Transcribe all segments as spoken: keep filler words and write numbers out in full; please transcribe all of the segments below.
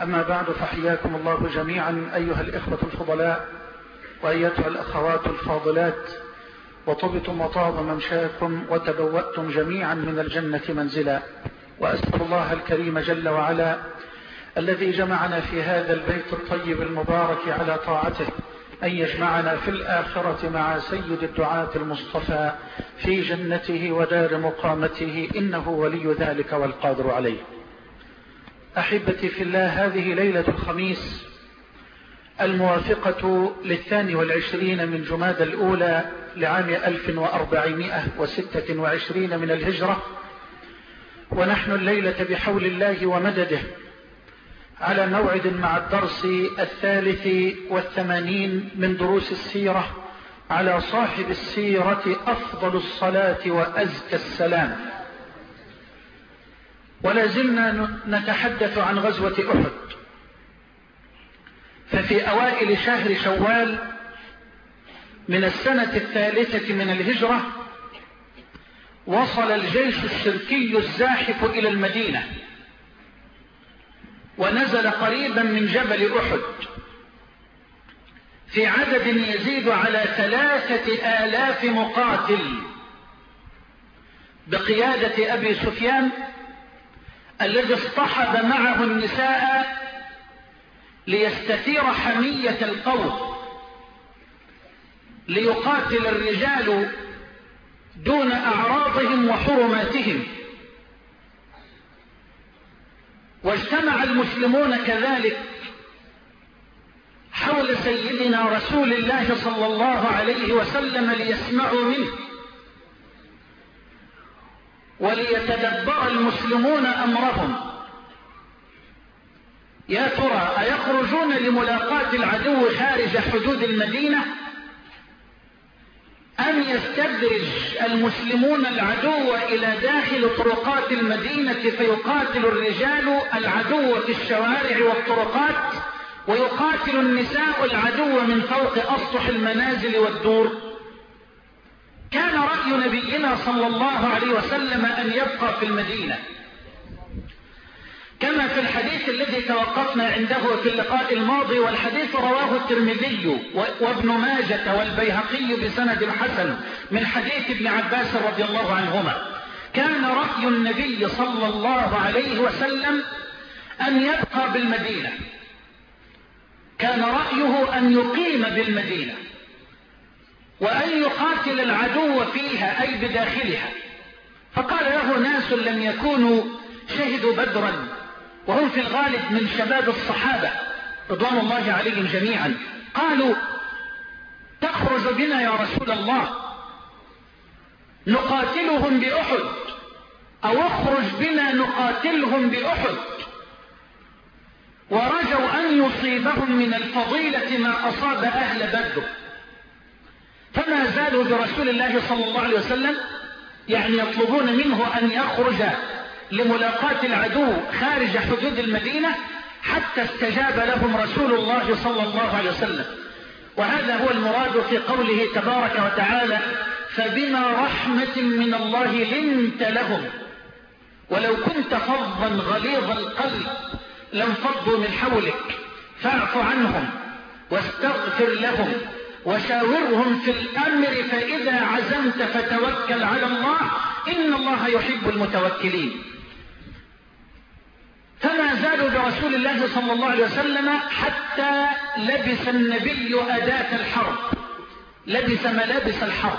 أما بعد، فحياكم الله جميعا أيها الإخوة الفضلاء وأيتها الأخوات الفاضلات، وطبتم وطاب ممشاكم وتبوأتم جميعا من الجنة منزلا. وأسأل الله الكريم جل وعلا الذي جمعنا في هذا البيت الطيب المبارك على طاعته أن يجمعنا في الآخرة مع سيد الدعاة المصطفى في جنته ودار مقامته، إنه ولي ذلك والقادر عليه. أحبتي في الله، هذه ليلة الخميس الموافقة للثاني والعشرين من جماد الأولى لعام ألف وأربعمائة وستة وعشرين من الهجرة، ونحن الليلة بحول الله ومدده على موعد مع الدرس الثالث والثمانين من دروس السيرة على صاحب السيرة أفضل الصلاة وأزكى السلام. ولا زلنا نتحدث عن غزوة أحد. ففي أوائل شهر شوال من السنة الثالثة من الهجرة وصل الجيش الشركي الزاحف إلى المدينة، ونزل قريبا من جبل أحد في عدد يزيد على ثلاثة آلاف مقاتل بقيادة أبي سفيان، الذي اصطحب معه النساء ليستثير حمية القوم، ليقاتل الرجال دون أعراضهم وحرماتهم. واجتمع المسلمون كذلك حول سيدنا رسول الله صلى الله عليه وسلم ليسمعوا منه، وليتدبر المسلمون أمرهم. يا ترى أيخرجون لملاقاة العدو خارج حدود المدينة، أم يستدرج المسلمون العدو إلى داخل طرقات المدينة فيقاتل الرجال العدو في الشوارع والطرقات، ويقاتل النساء العدو من فوق أسطح المنازل والدور؟ كان رأي نبينا صلى الله عليه وسلم أن يبقى في المدينة، كما في الحديث الذي توقفنا عنده في اللقاء الماضي، والحديث رواه الترمذي وابن ماجة والبيهقي بسند حسن من حديث ابن عباس رضي الله عنهما. كان رأي النبي صلى الله عليه وسلم أن يبقى بالمدينة، كان رأيه أن يقيم بالمدينة وأن يقاتل العدو فيها أي بداخلها. فقال له ناس لم يكونوا شهدوا بدرا، وهم في الغالب من شباب الصحابة رضوان الله عليهم جميعا، قالوا: تخرج بنا يا رسول الله نقاتلهم بأحد، أو اخرج بنا نقاتلهم بأحد. ورجوا أن يصيبهم من الفضيلة ما أصاب أهل بدر، فما زالوا برسول الله صلى الله عليه وسلم يعني يطلبون منه أن يخرج لملاقاة العدو خارج حدود المدينة، حتى استجاب لهم رسول الله صلى الله عليه وسلم. وهذا هو المراد في قوله تبارك وتعالى: فبما رحمة من الله لنت لهم ولو كنت فظا غليظ القلب لانفضوا من حولك فاعف عنهم واستغفر لهم وشاورهم في الأمر فإذا عزمت فتوكل على الله إن الله يحب المتوكلين. فما زالوا برسول الله صلى الله عليه وسلم حتى لبس النبي أداة الحرب، لبس ملابس الحرب،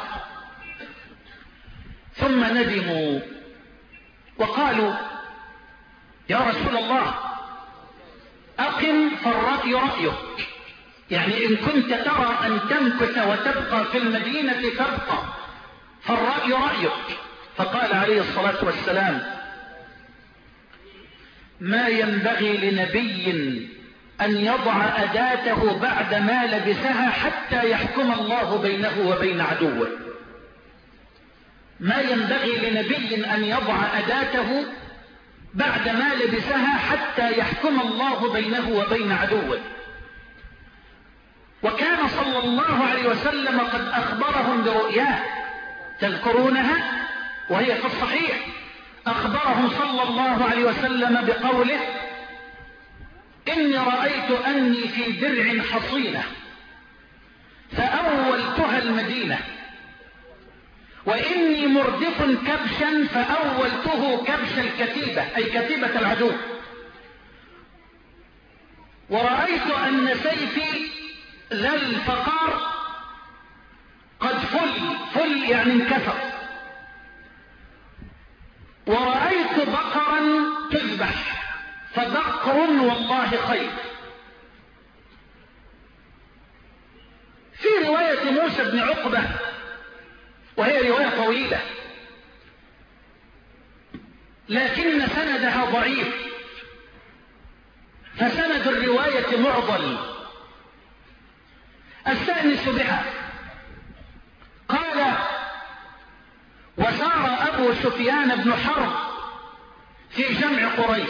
ثم ندموا وقالوا: يا رسول الله أقم فالرأي رأيك، يعني إن كنت ترى أن تمكث وتبقى في المدينة تبقى، فالرأي رأيك. فقال عليه الصلاة والسلام: ما ينبغي لنبي أن يضع أداته بعد ما لبسها حتى يحكم الله بينه وبين عدوه. ما ينبغي لنبي أن يضع أداته بعد ما لبسها حتى يحكم الله بينه وبين عدوه. وكان صلى الله عليه وسلم قد أخبرهم برؤياه، تذكرونها وهي في الصحيح. أخبرهم صلى الله عليه وسلم بقوله: إني رأيت أني في درع حصينة فأولتها المدينة، وإني مردف كبشا فأولته كبش الكتيبة أي كتيبة العدو، ورأيت أن سيفي ذا الفقار قد فل فل يعني انكسر، ورأيت بقرا تذبح فبقر والله خير. في رواية موسى بن عقبة وهي رواية طويلة لكن سندها ضعيف، فسند الرواية معضل استأنس بها. قال: وسار أبو سفيان بن حرب في جمع قريش،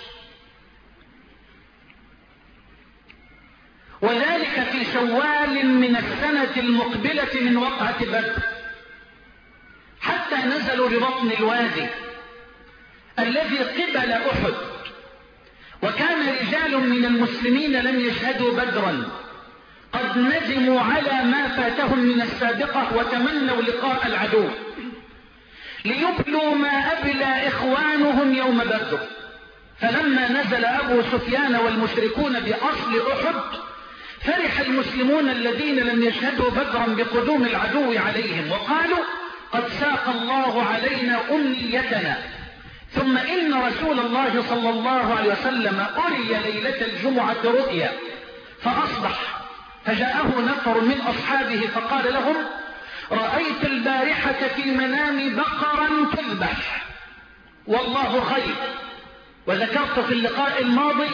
وذلك في شوال من السنة المقبلة من وقعة بدر، حتى نزلوا ببطن الوادي الذي قبل أحد، وكان رجال من المسلمين لم يشهدوا بدرا قد ندموا على ما فاتهم من السابقة وتمنوا لقاء العدو ليبلوا ما أبلى إخوانهم يوم بدر. فلما نزل أبو سفيان والمشركون بأصل أحد فرح المسلمون الذين لم يشهدوا بدرا بقدوم العدو عليهم، وقالوا: قد ساق الله علينا أمنيتنا. ثم إن رسول الله صلى الله عليه وسلم أري ليلة الجمعة رؤيا فأصبح، فجاءه نفر من أصحابه فقال لهم: رأيت البارحة في المنام بقرا تذبح والله خير. وذكرت في اللقاء الماضي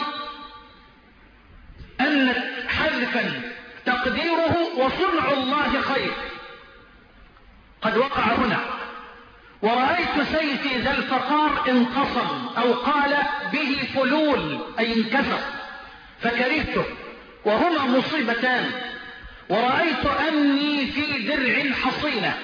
أن حذفا تقديره وصنع الله خير قد وقع هنا. ورأيت سيفي ذا الفقار انقصم أو قال به فلول أي انكسر فكرهته، وهما مصيبتان. ورأيت أني في درع حصينة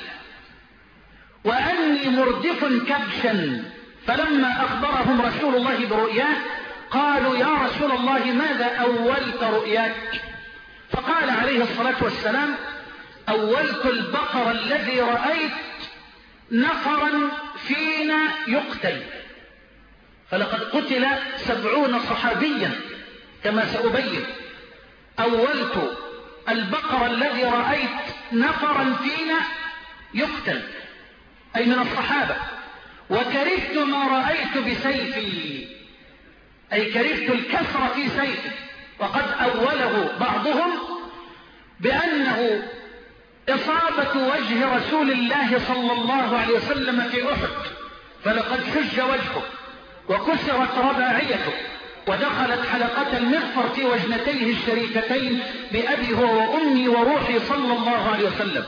وأني مردف كبشا، فلما أخبرهم رسول الله برؤياه قالوا: يا رسول الله ماذا أولت رؤياك؟ فقال عليه الصلاة والسلام: أولت البقر الذي رأيت نفرا فينا يقتل، فلقد قتل سبعون صحابيا كما سأبين. أولت البقر الذي رأيت نفرا فينا يقتل أي من الصحابة، وكرهت ما رأيت بسيفي أي كرهت الكسر في سيفي. وقد أوله بعضهم بأنه إصابة وجه رسول الله صلى الله عليه وسلم في أحد، فلقد شج وجهه وكسرت رباعيته ودخلت حلقة المغفر في وجنتيه الشريفتين بأبي هو وأمي وروحي صلى الله عليه وسلم.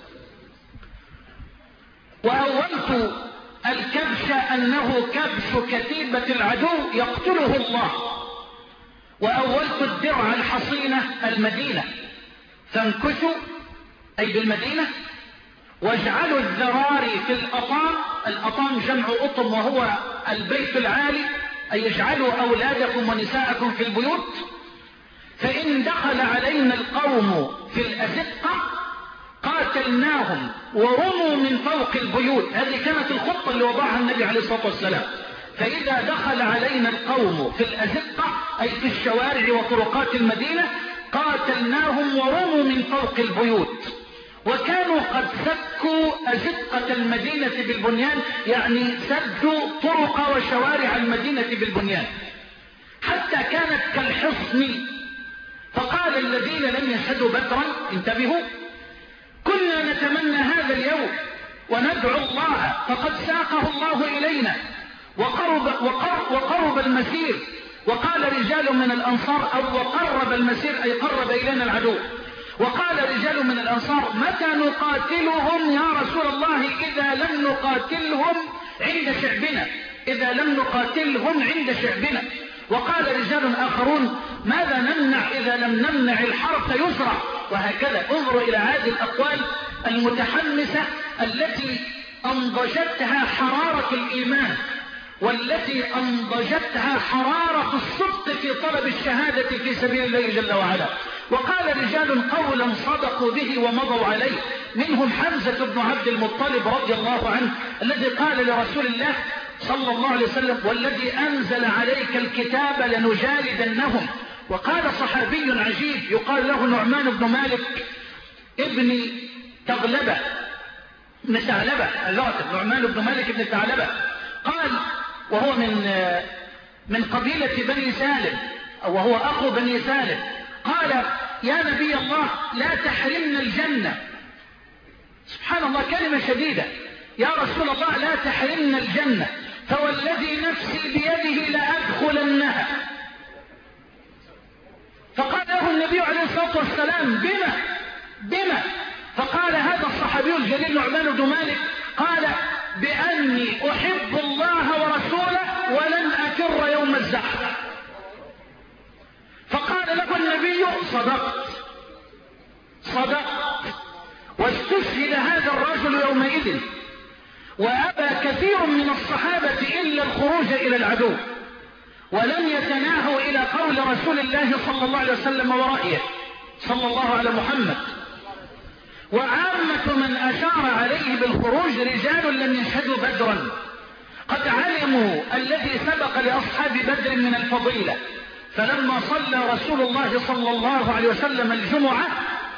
وأولت الكبش أنه كبش كتيبة العدو يقتله الله. وأولت الدرع الحصينة المدينة، فانكثوا أي بالمدينة، واجعلوا الذراري في الأطام. الأطام جمع أطم وهو البيت العالي، أي اجعلوا أولادكم ونساءكم في البيوت، فإن دخل علينا القوم في الأزقة قاتلناهم ورموا من فوق البيوت. هذه كانت الخطة اللي وضعها النبي عليه الصلاة والسلام. فإذا دخل علينا القوم في الأزقة أي في الشوارع وطرقات المدينة قاتلناهم ورموا من فوق البيوت. وكانوا قد سكوا أزقة المدينة بالبنيان، يعني سدوا طرق وشوارع المدينة بالبنيان حتى كانت كالحصن. فقال الذين لم يشهدوا بدرا: انتبهوا، كنا نتمنى هذا اليوم وندعو الله فقد ساقه الله إلينا وقرب, وقرب, وقرب المسير. وقال رجال من الأنصار أو وقرب المسير أي قرب إلينا العدو. وقال رجال من الأنصار: متى نقاتلهم يا رسول الله إذا لم نقاتلهم عند شعبنا إذا لم نقاتلهم عند شعبنا. وقال رجال آخرون: ماذا نمنع إذا لم نمنع الحرب فيسرع. وهكذا. انظروا إلى هذه الأقوال المتحمسة التي أنضجتها حرارة الإيمان، والتي أنضجتها حرارة الصدق في طلب الشهادة في سبيل الله جل وعلا. وقال رجال قولا صدقوا به ومضوا عليه، منهم حمزة بن عبد المطلب رضي الله عنه الذي قال لرسول الله صلى الله عليه وسلم: والذي أنزل عليك الكتاب لنجالدنهم. وقال صحابي عجيب يقال له نعمان بن مالك ابن تغلبة بن ثعلبة، نعمان بن مالك بن ثعلبة، قال وهو من من قبيلة بني سالم وهو أخو بني سالم، قال: يا نبي الله لا تحرمنا الجنة. سبحان الله، كلمة شديدة. يا رسول الله لا تحرمنا الجنة، فوالذي نفسي بيده لأدخلنها. فقال له النبي عليه الصلاة والسلام: بما بما فقال هذا الصحابي الجليل نعمان بن مالك قال: بأني أحب الله ورسوله ولن أكر يوم الزحف. فقال له النبي: صدقت صدقت. واستشهد هذا الرجل يومئذ، وأبى كثير من الصحابة إلا الخروج إلى العدو، ولم يتناهوا إلى قول رسول الله صلى الله عليه وسلم ورأيه صلى الله على محمد. وعامة من أشار عليه بالخروج رجال لم يشهدوا بدرا، قد علموا الذي سبق لأصحاب بدر من الفضيلة. فلما صلى رسول الله صلى الله عليه وسلم الجمعة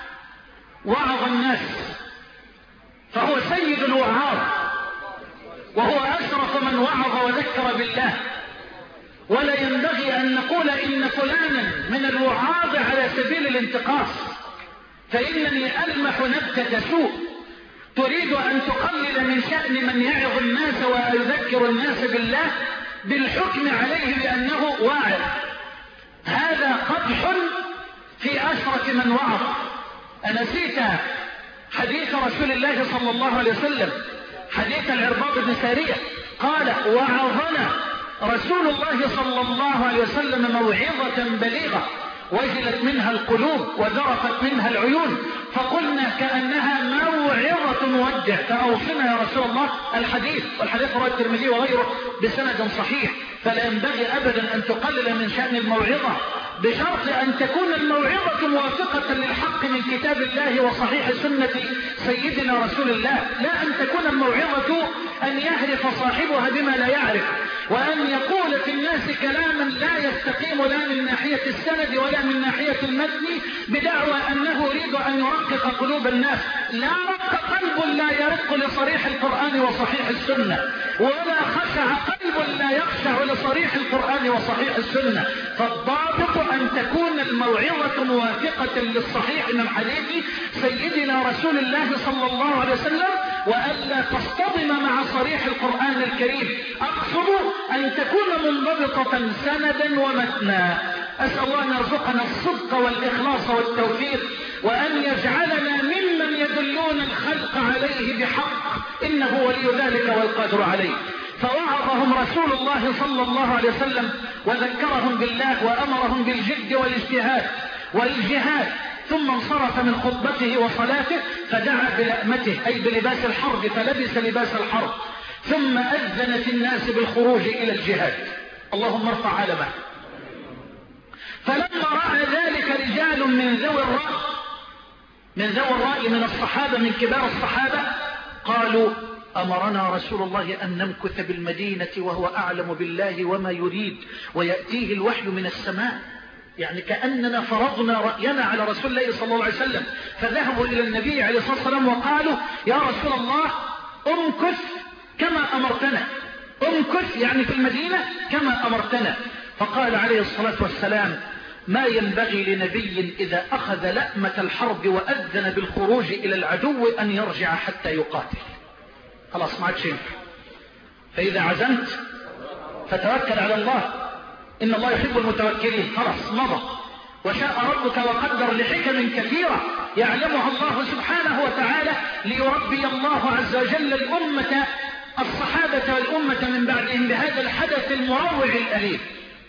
وعظ الناس، فهو سيد الوعاظ، وهو أشرف من وعظ وذكر بالله. ولا ينبغي أن نقول إن فلانا من الوعاظ على سبيل الانتقاص، فإنني ألمح نبتة سوء تريد أن تقلل من شأن من يعظ الناس ويذكر الناس بالله بالحكم عليه بأنه واعظ. هذا قدح في أشرف من وعظ. أنسيت حديث رسول الله صلى الله عليه وسلم، حديث العرباض بن سارية، قال: وعظنا رسول الله صلى الله عليه وسلم موعظة بليغة وجلت منها القلوب وذرفت منها العيون، فقلنا كأنها موعظة مودع، فأوصنا يا رسول الله الحديث. والحديث رواه الترمذي وغيره بسند صحيح. فلا ينبغي أبدا أن تقلل من شأن الموعظة، بشرط أن تكون الموعظة موافقة للحق من كتاب الله وصحيح سنة سيدنا رسول الله، لا أن تكون الموعظة أن يهرف صاحبها بما لا يعرف، وأن يقول في الناس كلاما لا يستقيم لا من ناحية السند ولا من ناحية المتن بدعوى أنه يريد أن يرقق قلوب الناس. لا رق قلب لا يرق لصريح القرآن وصحيح السنة، ولا خشع قلب لا يخشع لصريح القرآن وصحيح السنة. فالضابط أن تكون الموعظة موافقة للصحيح من حديث سيدنا رسول الله صلى الله عليه وسلم، وألا تصطدم مع صريح القرآن الكريم. أقصد أن تكون منضبطة سندا ومتنا. أسأل الله أن يرزقنا الصدق والإخلاص والتوفيق، وأن يجعلنا ممن يدلون الخلق عليه بحق، إنه ولي ذلك والقادر عليه. فوعظهم رسول الله صلى الله عليه وسلم وذكرهم بالله وأمرهم بالجد والاجتهاد والجهاد، ثم انصرف من خطبته وصلاته فدعا بلأمته أي بلباس الحرب، فلبس لباس الحرب، ثم أذن في الناس بالخروج إلى الجهاد. اللهم ارفع علمه. فلما رأى ذلك رجال من ذوي الرأي من ذوي الرأي من الصحابة من كبار الصحابة قالوا: أمرنا رسول الله أن نمكث بالمدينة وهو أعلم بالله وما يريد، ويأتيه الوحي من السماء. يعني كأننا فرضنا رأينا على رسول الله صلى الله عليه وسلم. فذهبوا إلى النبي عليه الصلاة والسلام وقالوا: يا رسول الله امكث كما أمرتنا، امكث يعني في المدينة كما أمرتنا. فقال عليه الصلاة والسلام: ما ينبغي لنبي إذا أخذ لأمة الحرب وأذن بالخروج إلى العدو أن يرجع حتى يقاتل. خلاص ما عاد شيء. فإذا عزمت فتوكل على الله، إن الله يحب المتوكلين. خلاص مضى. وشاء ربك وقدر لحكم كثيرة يعلمها الله سبحانه وتعالى ليربي الله عز وجل الأمة الصحابة والأمة من بعدهم بهذا الحدث المروع الأليم.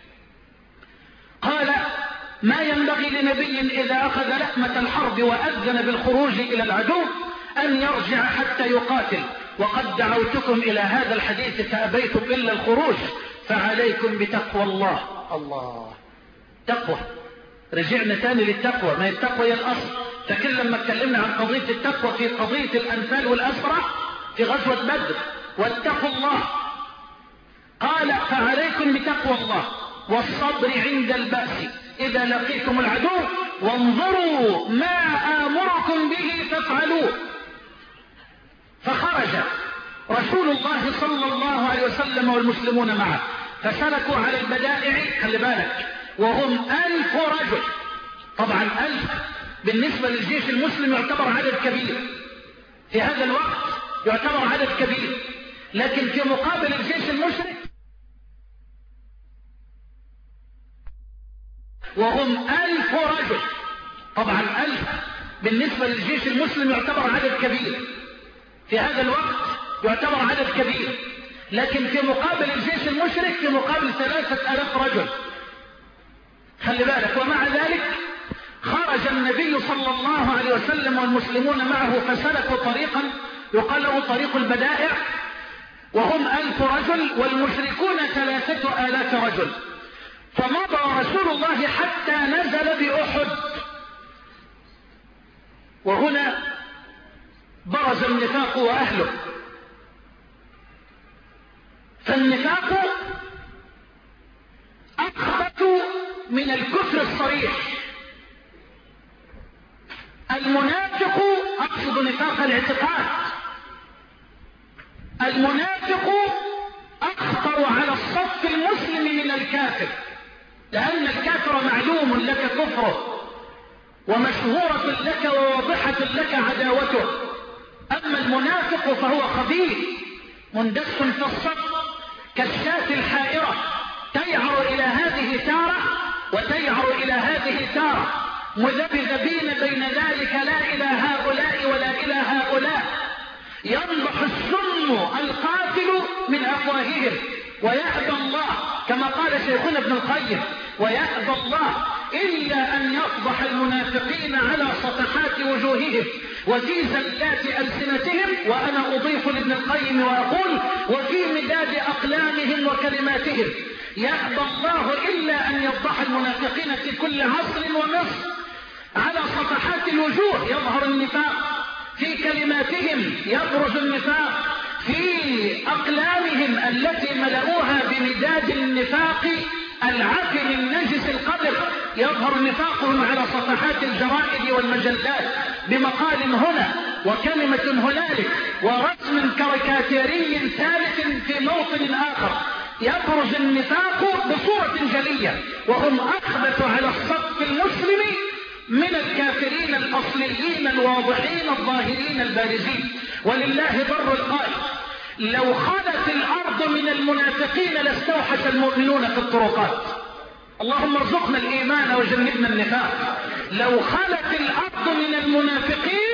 قال: ما ينبغي لنبي إذا أخذ لأمة الحرب وأذن بالخروج إلى العدو أن يرجع حتى يقاتل، وقد دعوتكم إلى هذا الحديث فأبيتم إلا الخروج، فعليكم بتقوى الله. الله تقوى. رجعنا تاني للتقوى، ما هي التقوى هي الأصل. لكن لما اتكلمنا عن قضية التقوى في قضية الأنفال والأسرى في غزوة بدر، واتقوا الله، قال فعليكم بتقوى الله والصبر عند البأس إذا لقيتم العدو وانظروا ما آمركم به فافعلوه. فخرج رسول الله صلى الله عليه وسلم والمسلمون معه فسلكوا على البدائع، خلي بالك، وهم ألف رجل. طبعا ألف بالنسبة للجيش المسلم يعتبر عدد كبير في هذا الوقت، يعتبر عدد كبير، لكن في مقابل الجيش المشرك وهم ألف رجل. طبعا ألف بالنسبة للجيش المسلم يعتبر عدد كبير في هذا الوقت، يعتبر عدد كبير، لكن في مقابل الجيش المشرك في مقابل ثلاثة ألاف رجل. خلي بالك. ومع ذلك خرج النبي صلى الله عليه وسلم والمسلمون معه فسلكوا طريقا يقال له طريق البدائع، وهم ألف رجل والمشركون ثلاثة آلاف رجل. فمضى رسول الله حتى نزل بأحد. وهنا برز النفاق وأهله. فالنفاق أخبث من الكفر الصريح. المنافق، أقصد نفاق الاعتقاد، المنافق أخطر على الصف المسلم من الكافر، لأن الكافر معلوم لك كفره ومشهورة لك وواضحة لك عداوته. أما المنافق فهو خبيث مندس في الصف كالشاة الحائرة، تيعر إلى هذه تارة وتيعر إلى هذه تارة، مذبذبين بين ذلك، لا إلى هؤلاء ولا إلى هؤلاء. ينضح السم القاتل من أفواههم ويأبى الله، كما قال شيخنا ابن القيم، ويأبى الله إلا أن يفضح المنافقين على صفحات وجوههم وفي زلات ألسنتهم، وأنا أضيف لابن القيم وأقول وفي مداد أقلامهم وكلماتهم. يأبى الله إلا أن يفضح المنافقين في كل عصر ومصر على صفحات الوجوه يظهر النفاق، في كلماتهم يبرز النفاق، في أقلامهم التي ملؤوها بمداد النفاق العفن النجس القدر يظهر نفاقهم على صفحات الجرائد والمجلات بمقال هنا وكلمة هنالك ورسم كاريكاتيري ثالث في موطن آخر. يبرز النفاق بصورة جلية، وهم أخبث على الصف المسلم من الكافرين الأصليين الواضحين الظاهرين البارزين. ولله بر القائل: لو خلت الأرض من المنافقين لاستوحش المؤمنون في الطرقات. اللهم ارزقنا الإيمان وجنبنا النفاق. لو خلت الأرض من المنافقين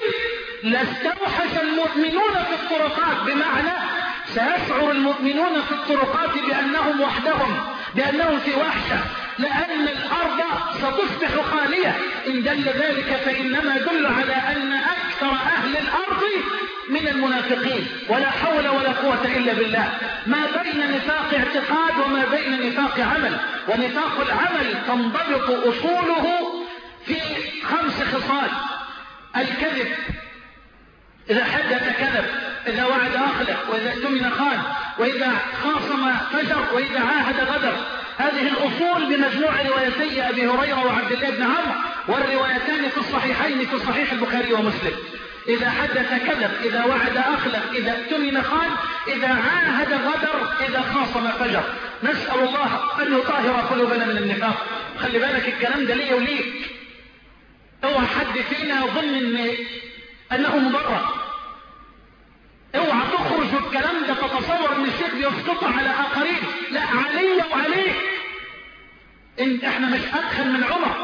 لاستوحش المؤمنون في الطرقات، بمعنى سيشعر المؤمنون في الطرقات بأنهم وحدهم، بأنهم في وحشة، لأن الأرض ستصبح خالية. إن دل ذلك فإنما يدل على أن أكثر أهل الأرض من المنافقين، ولا حول ولا قوة إلا بالله. ما بين نفاق اعتقاد وما بين نفاق عمل. ونفاق العمل تنضبط أصوله في خمس خصال: الكذب، إذا حدث كذب، إذا وعد أخلف، وإذا اؤتمن خان، وإذا خاصم فجر، وإذا عاهد غدر. هذه الأصول بمجموع روايتي أبي هريرة وعبد الله بن عمرو، والروايتان في الصحيحين في صحيح البخاري ومسلم. إذا حدث كذب، إذا وعد أخلف، إذا اؤتمن خان، إذا عاهد غدر، إذا خاصم فجر. نسأل الله أن يطهر قلوبنا من النفاق. خلي بالك الكلام ده ليه وليك. اوعى حد فينا يظن إن أنه مبرر. اوعى تخرج الكلام ده تتصور ان الشيخ بيسقط على آخرين. لا، علي وعليك. إن احنا مش أدخل من عمر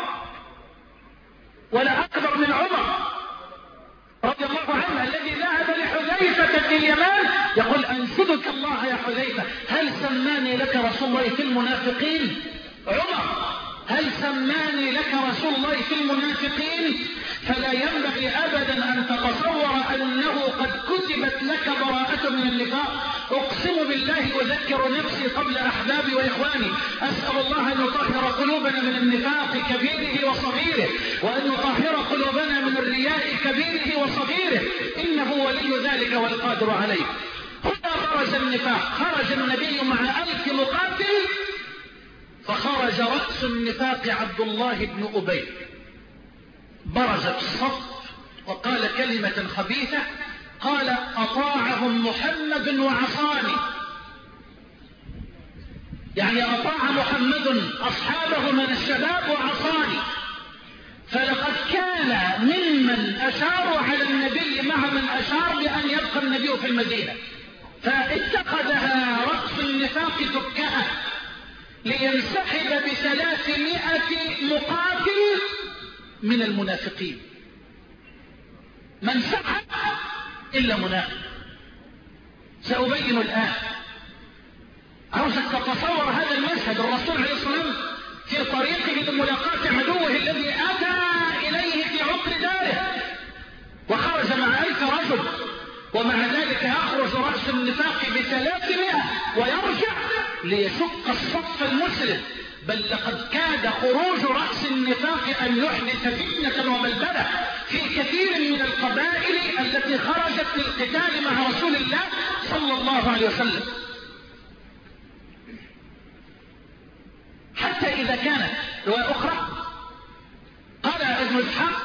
ولا أكبر من عمر رضي الله عنه، الذي ذهب لحذيفة في اليمان يقول: أنشدك الله يا حذيفة، هل سماني لك رسول الله في المنافقين؟ عمر هل سماني لك رسول الله في المنافقين؟ فلا ينبغي أبدا أن تتصور أنه قد كتبت لك براءة من النفاق. أقسم بالله أذكر نفسي قبل أحبابي وإخواني، أسأل الله أن يطهر قلوبنا من النفاق كبيره وصغيره، وأن يطهر قلوبنا من الرياء كبيره وصغيره، إنه ولي ذلك والقادر عليه. هنا خرج النفاق، خرج النبي مع ألف مقاتل، فخرج رأس النفاق عبد الله بن أبي، برز في الصف وقال كلمة خبيثة، قال أطاعهم محمد وعصاني، يعني أطاع محمد أصحابه من الشباب وعصاني. فلقد كان ممن أشاروا على النبي مع من أشار بأن يبقى النبي في المدينة، فاتخذها رأس النفاق تكأة لينسحب بثلاثمائة مقاتل من المنافقين. ما انسحب إلا منافق. سأبين الآن. عاوزك تتصور هذا المشهد، الرسول عليه الصلاة والسلام في طريقه لملاقاة عدوه الذي أتى إليه في عقر داره، وخرج مع ألف رجل، ومع ذلك يخرج رأس النفاق بثلاثمائة ويرجع ليشق الصف المسلم. بل لقد كاد خروج رأس النفاق أن يحدث فتنة وبلبلة في كثير من القبائل التي خرجت للقتال مع رسول الله صلى الله عليه وسلم. حتى إذا كانت رواية أخرى قال ابن إسحاق،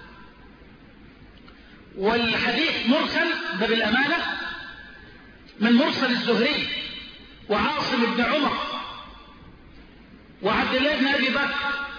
والحديث مرسل باب الأمانة من مرسل الزهري وعاصم بن عمر وعبد الله بن أبي بكر،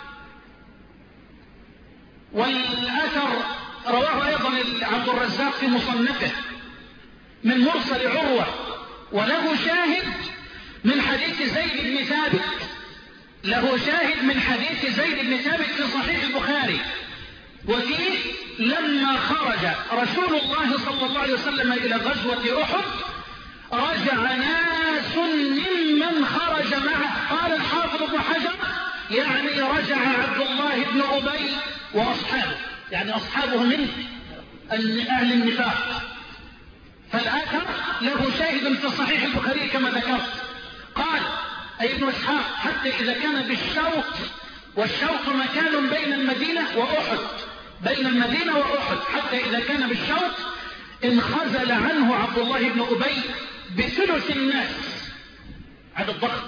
والأثر رواه أيضا عبد الرزاق في مصنفه من مرسل عروة، وله شاهد من حديث زيد بن ثابت، له شاهد من حديث زيد بن ثابت في صحيح البخاري. وفيه لما خرج رسول الله صلى الله عليه وسلم إلى غزوة أحد رجع ناس ممن خرج معه. قال الحافظ ابن حجر يعني رجع عبد الله بن أبي وأصحابه، يعني أصحابه من أهل النفاق. فالآثر له شاهد في صحيح البخاري كما ذكرت. قال أي ابن إسحاق حتى إذا كان بالشوط، والشوط مكان بين المدينة وأحد، بين المدينة وأحد، حتى إذا كان بالشوط انخزل عنه عبد الله بن أبي بثلث الناس، عدد ضخم،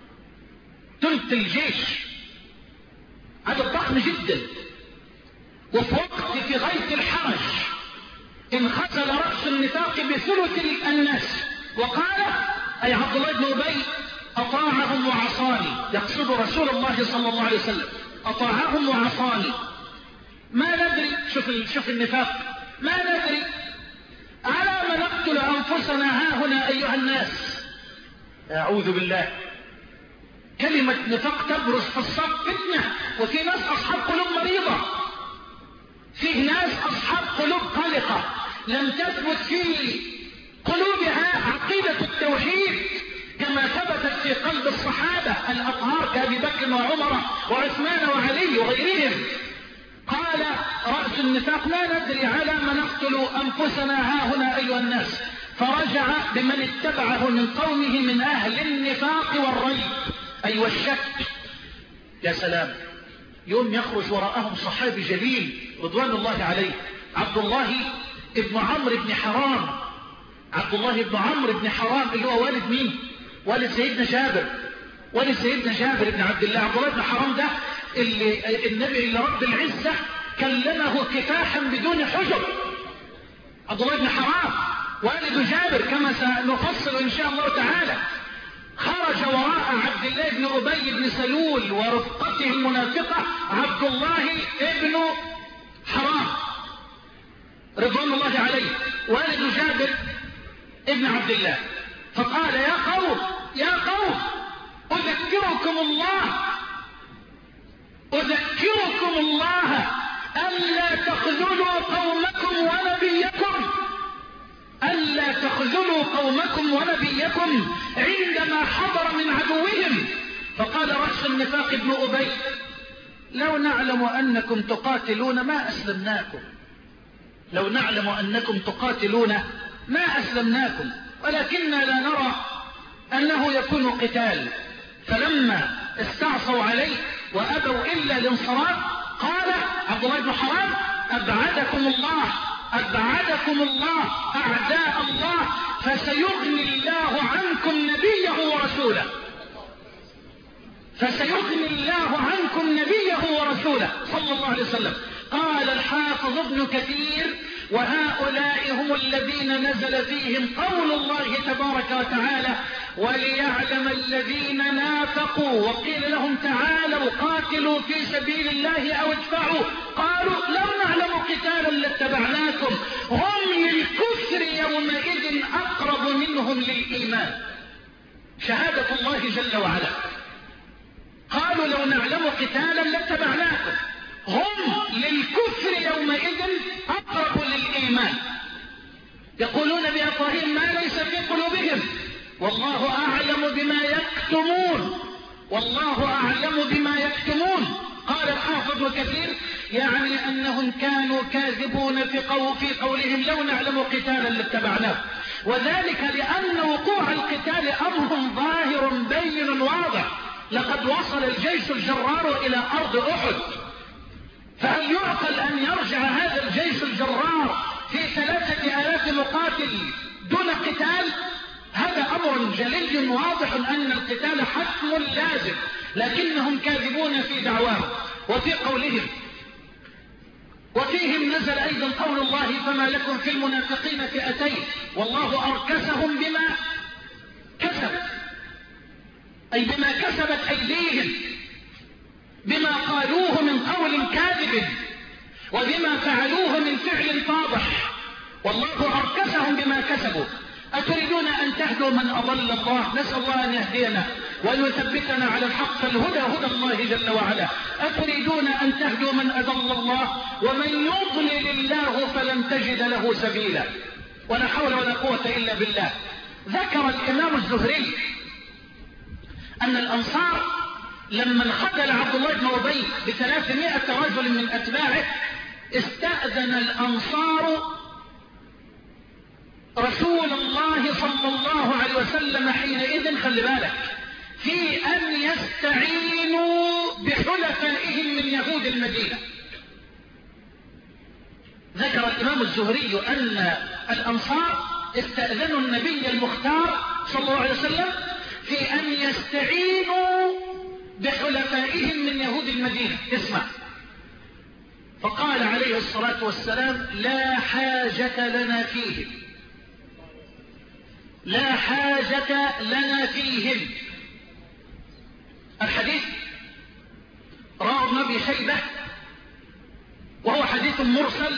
ثلث الجيش، عدد ضخم جدا. وفي وقت في غاية الحرج انخزل رأس النفاق بثلث الناس، وقال أي عبد الله بن أبي أطاعهم وعصاني، يقصد رسول الله صلى الله عليه وسلم، أطاعهم وعصاني. ما ندري، شوف شوف النفاق، ما ندري على ما نقتل أنفسنا ها هنا أيها الناس. أعوذ بالله. كلمة نفاق تبرز في الصف فتنة، وفي ناس أصحاب قلوب مريضة، في ناس أصحاب قلوب قلقة لم تثبت في قلوبها عقيدة التوحيد كما ثبتت في قلب الصحابة الأطهار كأبي بكر وعمر وعثمان وعلي وغيرهم. قال رأس النفاق لا ندري على ما نقتل أنفسنا ها هنا أيها الناس. فرجع بمن اتبعه من قومه من أهل النفاق والريب أي والشك. يا سلام، يوم يخرج وراءهم صحابي جليل رضوان الله عليه، عبد الله ابن عمرو بن حرام. عبد الله ابن عمرو بن حرام اللي هو والد مين؟ والد سيدنا جابر، والد سيدنا جابر بن عبد الله. عبد الله بن حرام ده اللي النبي اللي رب العزة كلمه كفاحا بدون حجب. عبد الله بن حرام والد جابر كما سنفصل إن شاء الله تعالى. خرج وراء عبد الله بن أبي بن سلول ورفقته المنافقة عبد الله ابن حرام رضوان الله عليه والد جابر ابن عبد الله. فقال يا قوم يا قوم أذكركم الله أذكركم الله ألا تخذلوا قومكم ونبيكم ألا تخذلوا قومكم ونبيكم عندما حضر من عدوهم فقال رأس النفاق ابن أبي: لو نعلم أنكم تقاتلون ما أسلمناكم، لو نعلم أنكم تقاتلون ما أسلمناكم، ولكننا لا نرى أنه يكون قتال. فلما استعصوا عليه وأبوا إلا الانصراف قال عبد الله بن حرام: أبعدكم الله أبعدكم الله أعداء الله، فسيغني الله عنكم نبيه ورسوله، فسيغني الله عنكم نبيه ورسوله صلى الله عليه وسلم. قال الحافظ ابن كثير: وهؤلاء هم الذين نزل فيهم قول الله تبارك وتعالى: وليعلم الذين نافقوا وقيل لهم تعالوا قاتلوا في سبيل الله أو ادفعوا قالوا لو نعلم قتالا لاتبعناكم هم للكفر يومئذ أقرب منهم للإيمان. شهادة الله جل وعلا. قالوا لو نعلم قتالا لاتبعناكم هم للكفر يومئذ أقرب للإيمان. يقولون بأفواههم ما ليس في قلوبهم والله أعلم بما يكتمون، والله أعلم بما يكتمون. قال الحافظ كثير: يعني أنهم كانوا كاذبون في, قو في قولهم لو نعلم قتالا لاتبعناه، وذلك لأن وقوع القتال أمر ظاهر بين واضح. لقد وصل الجيش الجرار إلى أرض أحد، فهل يعقل أن يرجع هذا الجيش الجرار في ثلاثة آلاف مقاتل دون قتال؟ هذا أمر جلي واضح أن القتال حتم لازم، لكنهم كاذبون في دعواهم وفي قولهم. وفيهم نزل أيضا قول الله: فما لكم في المنافقين فئتين والله أركسهم بما كسبوا، أي بما كسبت أيديهم، بما قالوه من قول كاذب وبما فعلوه من فعل فاضح، والله أركسهم بما كسبوا. أتريدون أن تهدوا من أضل الله؟ نسأل الله أن يهدينا وأن يثبتنا على الحق، فالهدى هدى الله جل وعلا. أتريدون أن تهدوا من أضل الله؟ ومن يضلل الله فلن تجد له سبيلا. ولا حول ولا قوة إلا بالله. ذكر الإمام الزهري أن الأنصار لما انخذل عبد الله بن أبي بثلاثمائة رجل من أتباعه استأذن الأنصار رسول الله صلى الله عليه وسلم حينئذ، خلي بالك، في أن يستعينوا بحلفائهم من يهود المدينة. ذكر الإمام الزهري أن الأنصار استأذنوا النبي المختار صلى الله عليه وسلم في أن يستعينوا بحلفائهم من يهود المدينة. اسمع، فقال عليه الصلاة والسلام: لا حاجة لنا فيهم، لا حاجة لنا فيهم. الحديث رواه ابن أبي شيبة، وهو حديث مرسل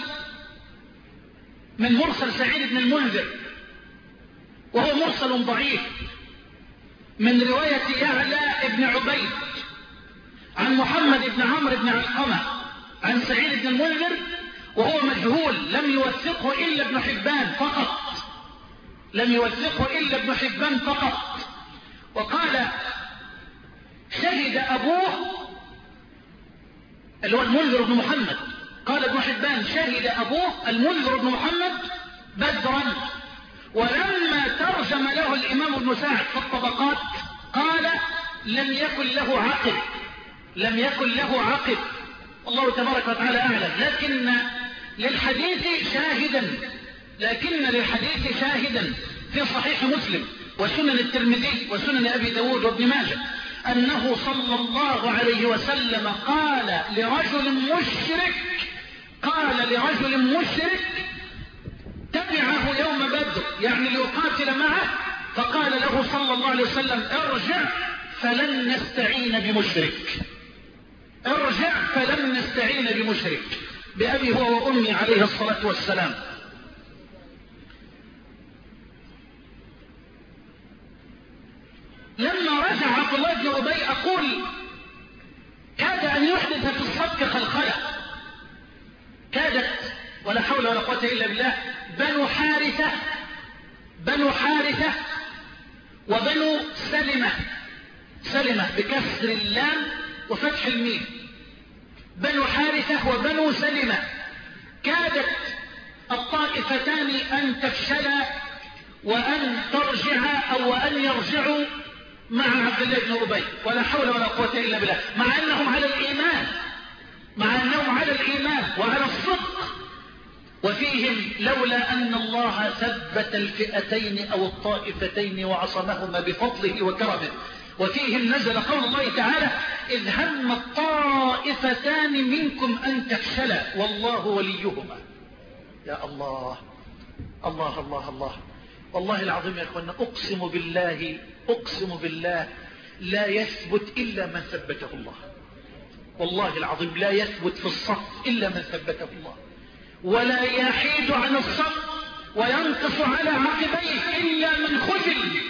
من مرسل سعيد بن المنذر، وهو مرسل ضعيف من رواية يعلى بن عبيد عن محمد بن عمرو بن علقمة عن سعيد بن المنذر، وهو مجهول، لم يوثقه إلا ابن حبان فقط، لم يوثقه إلا ابن حبان فقط. وقال: شهد أبوه اللي هو المنذر بن محمد، قال ابن حبان: شهد أبوه المنذر بن محمد بدرا. ولما ترجم له الإمام ابن سعد في الطبقات قال: لم يكن له عقب، لم يكن له عقب، الله تبارك وتعالى أعلم. لكن للحديث شاهدا، لكن للحديث شاهدا في صحيح مسلم وسنن الترمذي وسنن أبي داود وابن ماجه أنه صلى الله عليه وسلم قال لرجل مشرك، قال لرجل مشرك تبعه يوم بدر، يعني ليقاتل معه، فقال له صلى الله عليه وسلم: ارجع فلن نستعين بمشرك، ارجع فلن نستعين بمشرك، بأبي هو وأمي عليه الصلاة والسلام. لما رجع عبد الله بن أبي أقول كاد أن يحدث في الصدق خلخلة، كادت، ولا حول ولا قوة إلا بالله، بنو حارثة بنو حارثة وبنو سلمة سلمة بكسر اللام وفتح الميم، بنو حارثة وبنو سلمة، كادت الطائفتان أن تفشلا وأن ترجعا أو أن يرجعوا مع عبد الله بن أبي، ولا حول ولا قوة إلا بالله، مع أنهم على الإيمان، مع أنهم على الإيمان وعلى الصدق، وفيهم لولا أن الله ثبت الفئتين أو الطائفتين وعصمهما بفضله وكرمه. وفيهم نزل قول الله تعالى: إذ هم الطائفتان منكم أن تفشلا والله وليهما. يا الله الله الله الله، والله العظيم يا أخوانا، أقسم بالله أقسم بالله لا يثبت إلا من ثبته الله. والله العظيم لا يثبت في الصف إلا من ثبته الله، ولا يحيد عن الصف وينقص على عقبيه إلا من خذل.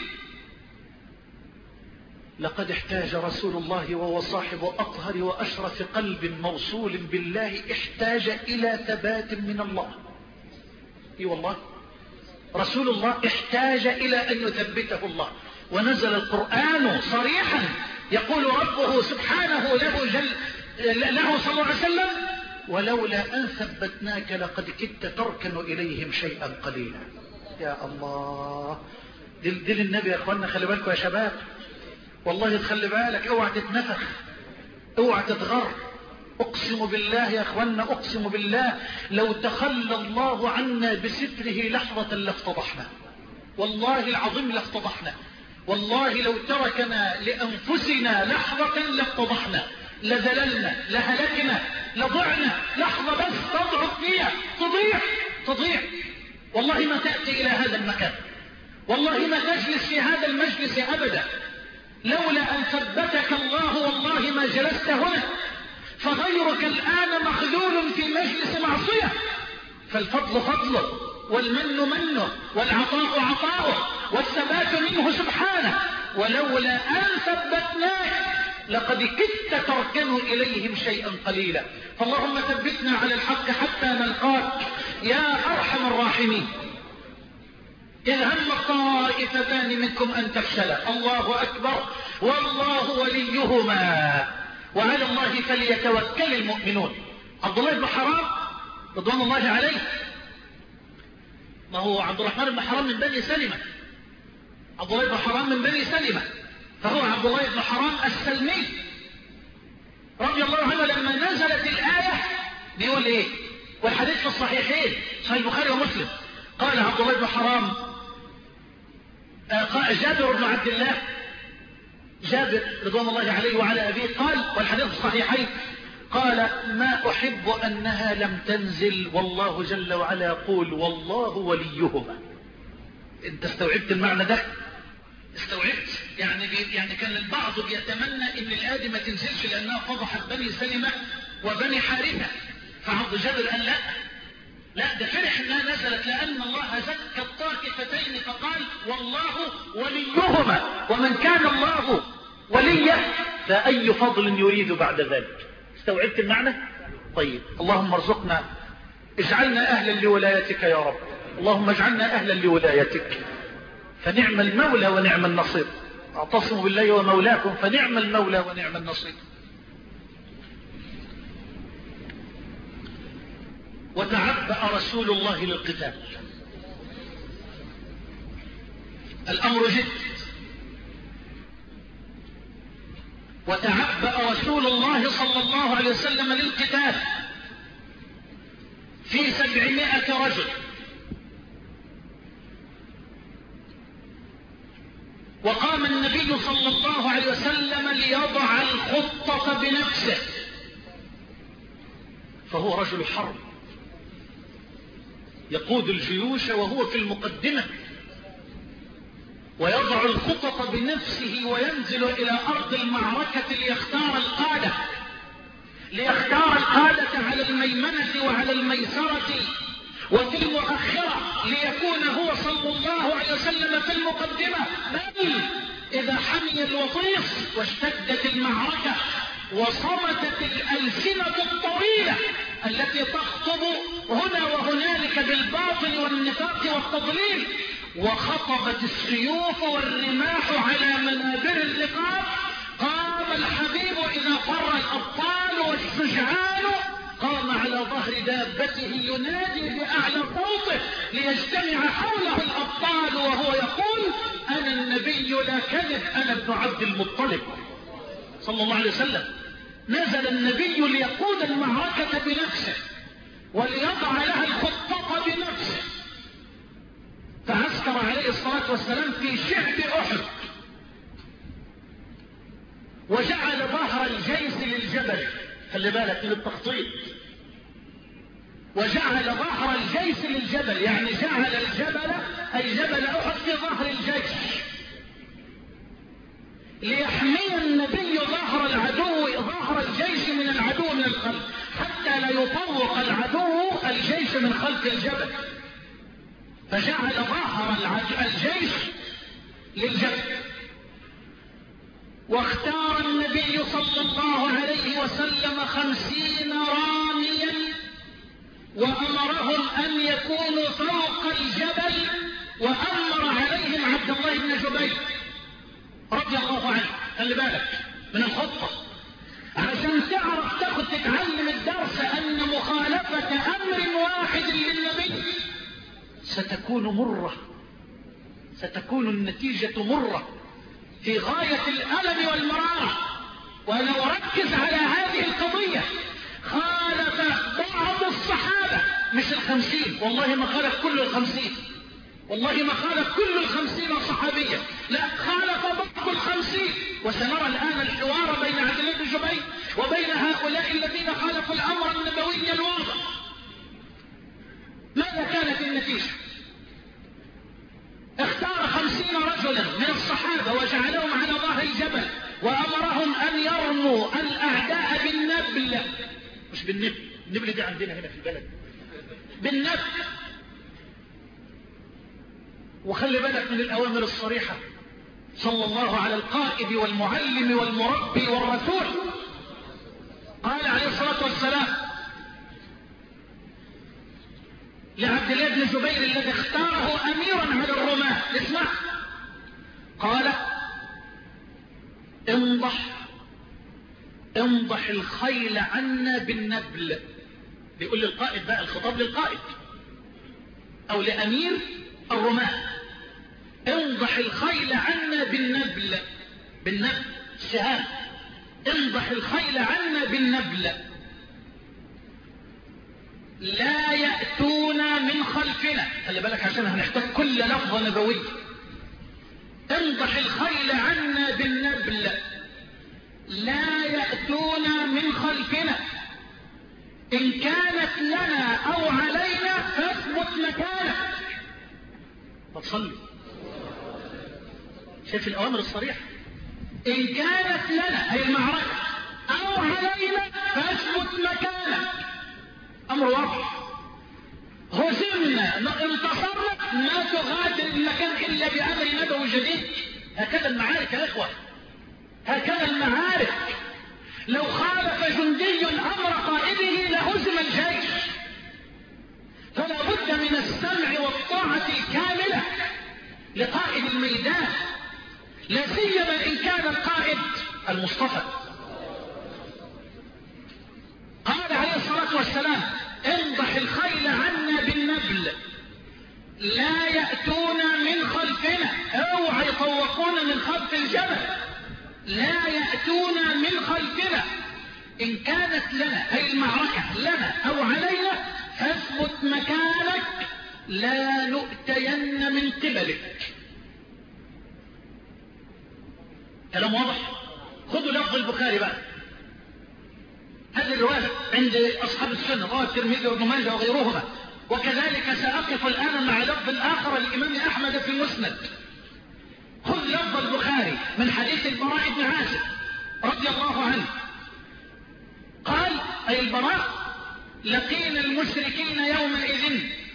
لقد احتاج رسول الله وهو صاحب أطهر وأشرف قلب موصول بالله، احتاج إلى ثبات من الله. اي والله رسول الله احتاج إلى أن يثبته الله، ونزل القرآن صريحا يقول ربه سبحانه له جل له صلى الله عليه وسلم: ولولا أن ثبتناك لقد كدت تركن إليهم شيئا قليلا. يا الله، دل, دل النبي يا أخوانا، خلي بالكم يا شباب، والله تخلي بالك، اوعى تتنفخ، اوعى تتغر. اقسم بالله يا اخوانا، اقسم بالله لو تخلى الله عنا بستره لحظة لافتضحنا، والله العظيم لافتضحنا، والله لو تركنا لانفسنا لحظة لافتضحنا، لذللنا، لهلكنا، لضعنا لحظة بس تضعف فيها، تضيع تضيع. والله ما تأتي الى هذا المكان، والله ما تجلس في هذا المجلس ابدا، لولا أن ثبتك الله والله ما جلست هنا. فغيرك الآن مخذول في مجلس معصية، فالفضل فضله، والمن منه، والعطاء عطاؤه، والثبات منه سبحانه. ولولا أن ثبتناك لقد كدت تركن إليهم شيئا قليلا. فاللهم ثبتنا على الحق حتى نلقاك يا أرحم الراحمين. إذ هم الطائفتان منكم أن تفشلا، الله أكبر، والله وليهما وعلى الله فليتوكل المؤمنون. عبد الله بن حرام رضوان الله عليه، ما هو عبد الرحمن بن حرام من بني سلمة، عبد الله بن حرام من بني سلمة، فهو عبد الله بن حرام السلمي رضي الله عنه. لما نزلت الآية بيقول إيه؟ والحديث في الصحيحين صحيح البخاري ومسلم، قال عبد الله بن حرام، جابر بن عبد الله، جابر رضوان الله عليه وعلى أبيه، قال والحديث الصحيحين، قال: ما أحب أنها لم تنزل والله جل وعلا يقول والله وليهما. انت استوعبت المعنى ده؟ استوعبت؟ يعني يعني كان البعض بيتمنى ان الآية ما تنزلش لأنها فضحت بني سلمة وبني حارثة، فعبد جابر قال لا لا، ده فرح انها نزلت لان الله زكى الطائفتين فقال والله وليهما، ومن كان الله وليه فأي فضل يريد بعد ذلك. استوعبت المعنى؟ طيب، اللهم ارزقنا، اجعلنا اهلا لولايتك يا رب، اللهم اجعلنا اهلا لولايتك، فنعم المولى ونعم النصير. اعتصموا بالله ومولاكم فنعم المولى ونعم النصير. وتعبأ رسول الله للقتال، الأمر جد. وتعبأ رسول الله صلى الله عليه وسلم للقتال في سبعمائة رجل، وقام النبي صلى الله عليه وسلم ليضع الخطة بنفسه، فهو رجل حرب يقود الجيوش وهو في المقدمة، ويضع الخطط بنفسه وينزل إلى أرض المعركة ليختار القادة ليختار القادة على الميمنة وعلى الميسرة وفي المؤخرة، ليكون هو صلى الله عليه وسلم في المقدمة. بل إذا حمي الوطيس واشتدت المعركة وصمتت الألسنة الطويلة التي تخطب هنا وهنالك بالباطل والنفاق والتضليل، وخطبت السيوف والرماح على منابر الرقاب، وإنما الحبيب إذا فر الأبطال والشجعان قام على ظهر دابته ينادي بأعلى صوته ليجتمع حوله الأبطال وهو يقول أنا النبي لا كذب، أنا ابن عبد المطلب صلى الله عليه وسلم. نزل النبي ليقود المعركة بنفسه وليضع لها الخطة بنفسه، فعسكر عليه الصلاة والسلام في شعب أحد وجعل ظهر الجيش للجبل، خلي بالك من التخطيط، وجعل ظهر الجيش للجبل، يعني جعل الجبل أي جبل أحد في ظهر الجيش ليحمي النبي ظهر العدو، ظهر الجيش من العدو من الخلف، حتى لا يطوق العدو الجيش من خلف الجبل، فجعل ظهر الجيش للجبل. واختار النبي صلى الله عليه وسلم خمسين راميا وأمرهم أن يكونوا فوق الجبل، وأمر عليهم عبد الله بن جبير رضي الله عنه. خلي بالك من الخطة عشان تعرف تاخد تتعلم الدرس أن مخالفة أمر واحد للنبي ستكون مرة، ستكون النتيجة مرة في غاية الألم والمرارة. ولو ركز على هذه القضية، خالف بعض الصحابة مش الخمسين، والله ما خالف كل الخمسين، والله ما خالف كل الخمسين صحابية، لا خالف بعض الخمسين. وسنرى الآن الحوار بين عبد الله بن جبير وبين هؤلاء الذين خالفوا الأمر النبوي الواضح. ماذا كانت النتيجة؟ اختار خمسين رجلا من الصحابة وجعلهم على ظهر الجبل وأمرهم أن يرموا الأعداء بالنبل، مش بالنبل، النبل دي عندنا هنا في البلد، بالنبل. وخلي بالك من الأوامر الصريحة صلى الله على القائد والمعلم والمربي والرسول. قال عليه الصلاة والسلام لعبد الله بن جبير الذي اختاره أميرا على الرماة، اسمع، قال انضح انضح الخيل عنا بالنبل. بيقول للقائد بقى، الخطاب للقائد أو لأمير الرماة، انضح الخيل عنا بالنبل، بالنبل السهام، انضح الخيل عنا بالنبل لا يأتونا من خلفنا. خلي بالك عشان هنحتاج كل لفظة نبوية. انضح الخيل عنا بالنبل لا يأتونا من خلفنا، إن كانت لنا أو علينا فاثبت مكانك. فتصلي شايف الأوامر الصريحة، إن كانت لنا أي المعركة أو علينا فاثبت مكانك. أمر واضح، هزمنا انتصرنا ما تغادر المكان إلا بأمر نبوي جديد. هكذا المعارك يا إخوة، هكذا المعارك. لو خالف جندي أمر قائده لهزم الجيش، فلا بد من السمع والطاعة الكاملة لقائد الميدان، لا سيما إن كان القائد المصطفى. قال عليه الصلاة والسلام انضح الخيل عنا بالنبل لا يأتونا من خلفنا، اوعى يطوقونا من خلف الجبل، لا يأتونا من خلفنا، إن كانت لنا أي المعركة لنا أو علينا فاثبت مكانك لا نؤتين من قبلك. كلام واضح. خذوا لفظ البخاري بقى، هذه الرواية عند أصحاب السنة، رواه الترمذي وابن ماجه وغيرهما، وكذلك سأقف الآن مع لفظ آخر الإمام أحمد في المسند. خذ لفظ البخاري من حديث البراء بن عازب رضي الله عنه قال أي البراء لقينا المشركين يومئذ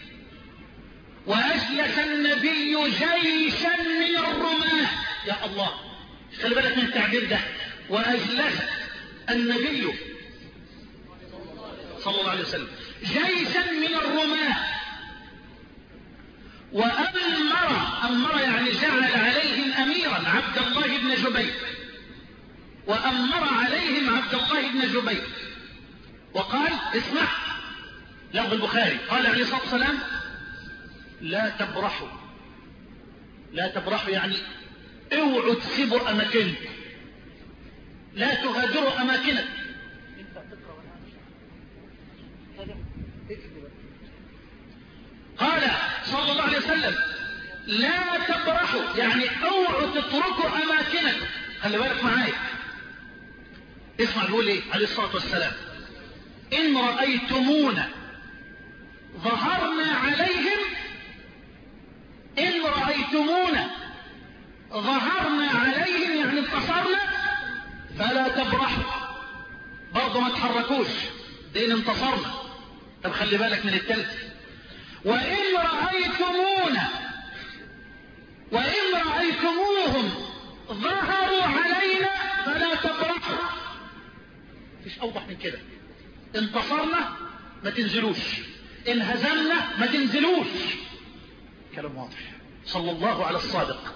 وأجلس النبي جيشا من الرماة. يا الله، خلي بالك من التعبير ده، وأجلس النبي صلى الله عليه وسلم جيشا من الرماة وأمر، أمر يعني جعل عليهم أميرا عبد الله بن جبير وأمر عليهم عبد الله بن جبير وقال اسمع، لفظ البخاري، قال عليه الصلاة والسلام لا تبرحوا، لا تبرحوا يعني اوعوا تسيبوا أماكنكم، لا تهاجروا أماكنكم. قال صلى الله عليه وسلم لا تبرحوا يعني اوعوا تتركوا أماكنكم. خلي بالك معايا، اسمع بيقول ايه عليه الصلاة والسلام، إن رأيتمونا ظهرنا عليهم، إن رأيتمونا ظهرنا عليهم يعني انتصرنا فلا تبرحوا، برضو ما تحركوش، دين انتصرنا. طب خلي بالك من الثالث، وإن رأيتمونا وإن رأيتموهم ظهروا علينا فلا تبرحوا. مفيش أوضح من كده، انتصرنا ما تنزلوش، انهزمنا ما تنزلوش. كلام واضح، صلى الله على الصادق.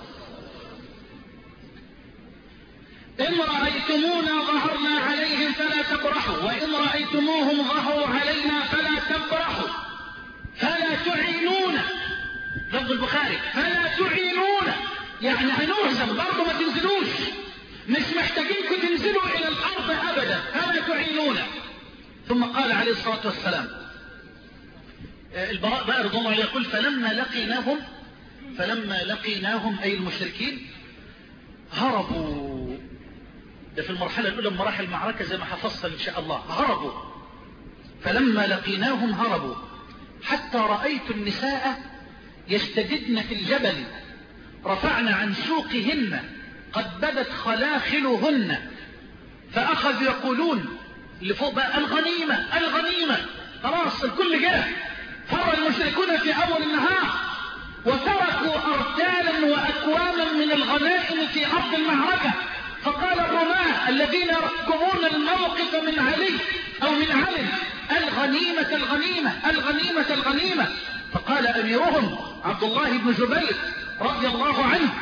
إن رأيتمونا ظهرنا عليهم فلا تبرحوا، وإن رأيتموهم ظهروا علينا فلا تبرحوا، فلا تعينونا. لفظ البخاري فلا تعينونا يعني هنهزم برضه ما تنزلوش، مش محتاجينكم تنزلوا إلى الأرض أبدا، فلا تعينونا. ثم قال عليه الصلاة والسلام، البراء بقى رضي الله يقول فلما لقيناهم فلما لقيناهم أي المشركين هربوا. ده في المرحلة الأولى من مراحل المعركة زي ما حفصل إن شاء الله. هربوا، فلما لقيناهم هربوا حتى رأيت النساء يشتددن في الجبل، رفعن عن سوقهن قد بدت خلاخلهن، فأخذوا يقولون اللي فوق بقى الغنيمة الغنيمة، خلاص الكل جاء. فر المشركون في أول النهار وتركوا أرتالا وأكواما من الغنائم في أرض المعركة. فقال الرماة الذين يركبون الموقف من علي أو من علي الغنيمة الغنيمة الغنيمة الغنيمة. فقال أميرهم عبد الله بن جبير رضي الله عنه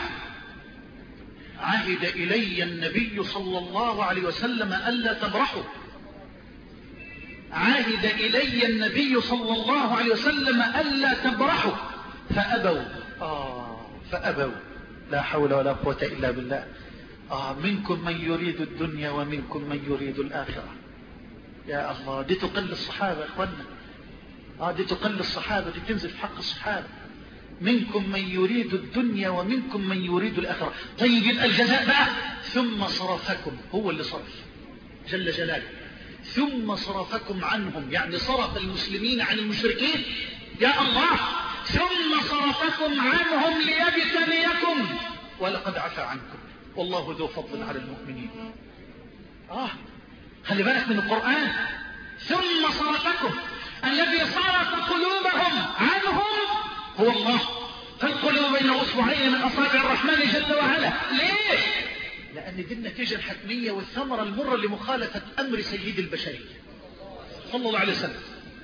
عهد إلي النبي صلى الله عليه وسلم ألا تبرحوا، عهد إلي النبي صلى الله عليه وسلم ألا تبرحوا فأبوا. آه فأبوا، لا حول ولا قوة إلا بالله. آه منكم من يريد الدنيا ومنكم من يريد الآخرة. يا الله، دي تقل الصحابة يا إخوانا. آه دي تقل الصحابة، دي تنزل في حق الصحابة. منكم من يريد الدنيا ومنكم من يريد الآخرة. طيب يبقى الجزاء بقى ثم صرفكم، هو اللي صرف جل جلاله، ثم صرفكم عنهم يعني صرف المسلمين عن المشركين. يا الله، ثم صرفكم عنهم ليبتليكم ولقد عفا عنكم والله ذو فضل على المؤمنين. آه خلي بالك من القرآن، ثم صرفكم، الذي صرف قلوبهم عنهم هو الله. فالقلوب بين أصبعين من أصابع الرحمن جل وعلا. ليه؟ لأن دي النتيجة الحتمية والثمرة المرة لمخالفة أمر سيد البشرية صلى الله عليه وسلم.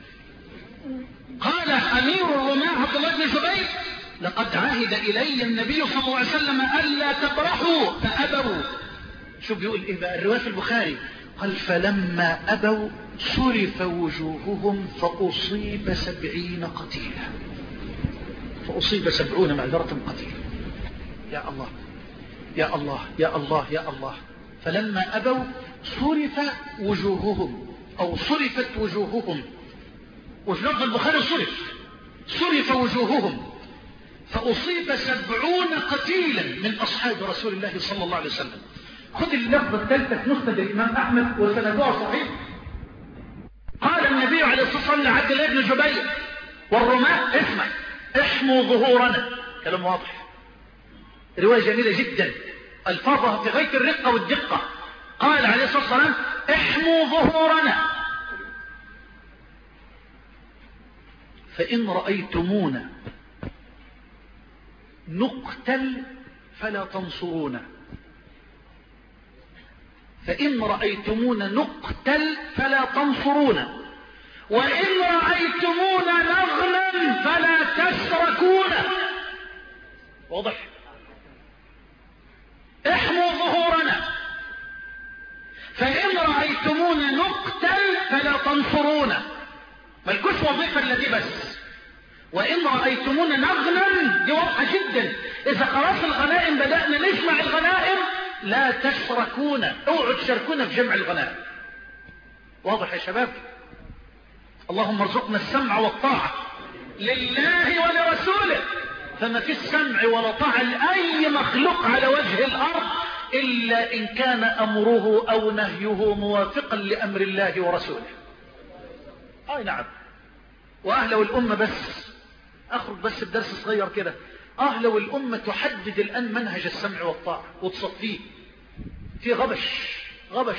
قال أمير الرماة عبد الله بن جبير لقد عهد إلي النبي صلى الله عليه وسلم ألا تبرحوا فأبوا. شو بيقول إيه بقى الرواية في البخاري؟ قال فلما أبوا صرف وجوههم فأصيب سبعين قتيلا، فأصيب سبعون معذرة قتيلا. يا الله يا الله يا الله يا الله. فلما أبوا صرف وجوههم أو صرفت وجوههم، وفي لفظ البخاري صرف صرف وجوههم فأصيب سبعون قتيلا من أصحاب رسول الله صلى الله عليه وسلم. خذ اللفظ الثالثة في مسند الإمام أحمد وسنده صحيح. قال النبي عليه الصلاة والسلام لعبد الله بن جبير والرماة اسمع احموا ظهورنا. كلام واضح، رواية جميلة جدا الفاظها في غاية الرقة والدقة. قال عليه الصلاة والسلام احموا ظهورنا فإن رأيتمونا نقتل فلا تنصرونا، فإن رأيتمونا نقتل فلا تنصرونا، وإن رأيتمونا نغنم فلا تشركونا. واضح؟ احموا ظهورنا فإن رأيتمونا نقتل فلا تنصرونا، ملكوش وظيفة التي بس. وإن رأيتمونا نغنم، دي واضحة جدا، إذا خلاص الغنائم بدأنا نجمع الغنائم لا تشركونا، اوعوا تشاركونا في جمع الغنائم. واضح يا شباب؟ اللهم ارزقنا السمع والطاعة لله ولرسوله، فما في السمع ولا طاعة لأي مخلوق على وجه الأرض إلا إن كان أمره أو نهيه موافقا لأمر الله ورسوله. أي نعم. وأهل والأمة، بس أخرج بس بدرس صغير كده، أهل والأمة تحدد الآن منهج السمع والطاعة وتصفيه. في غبش غبش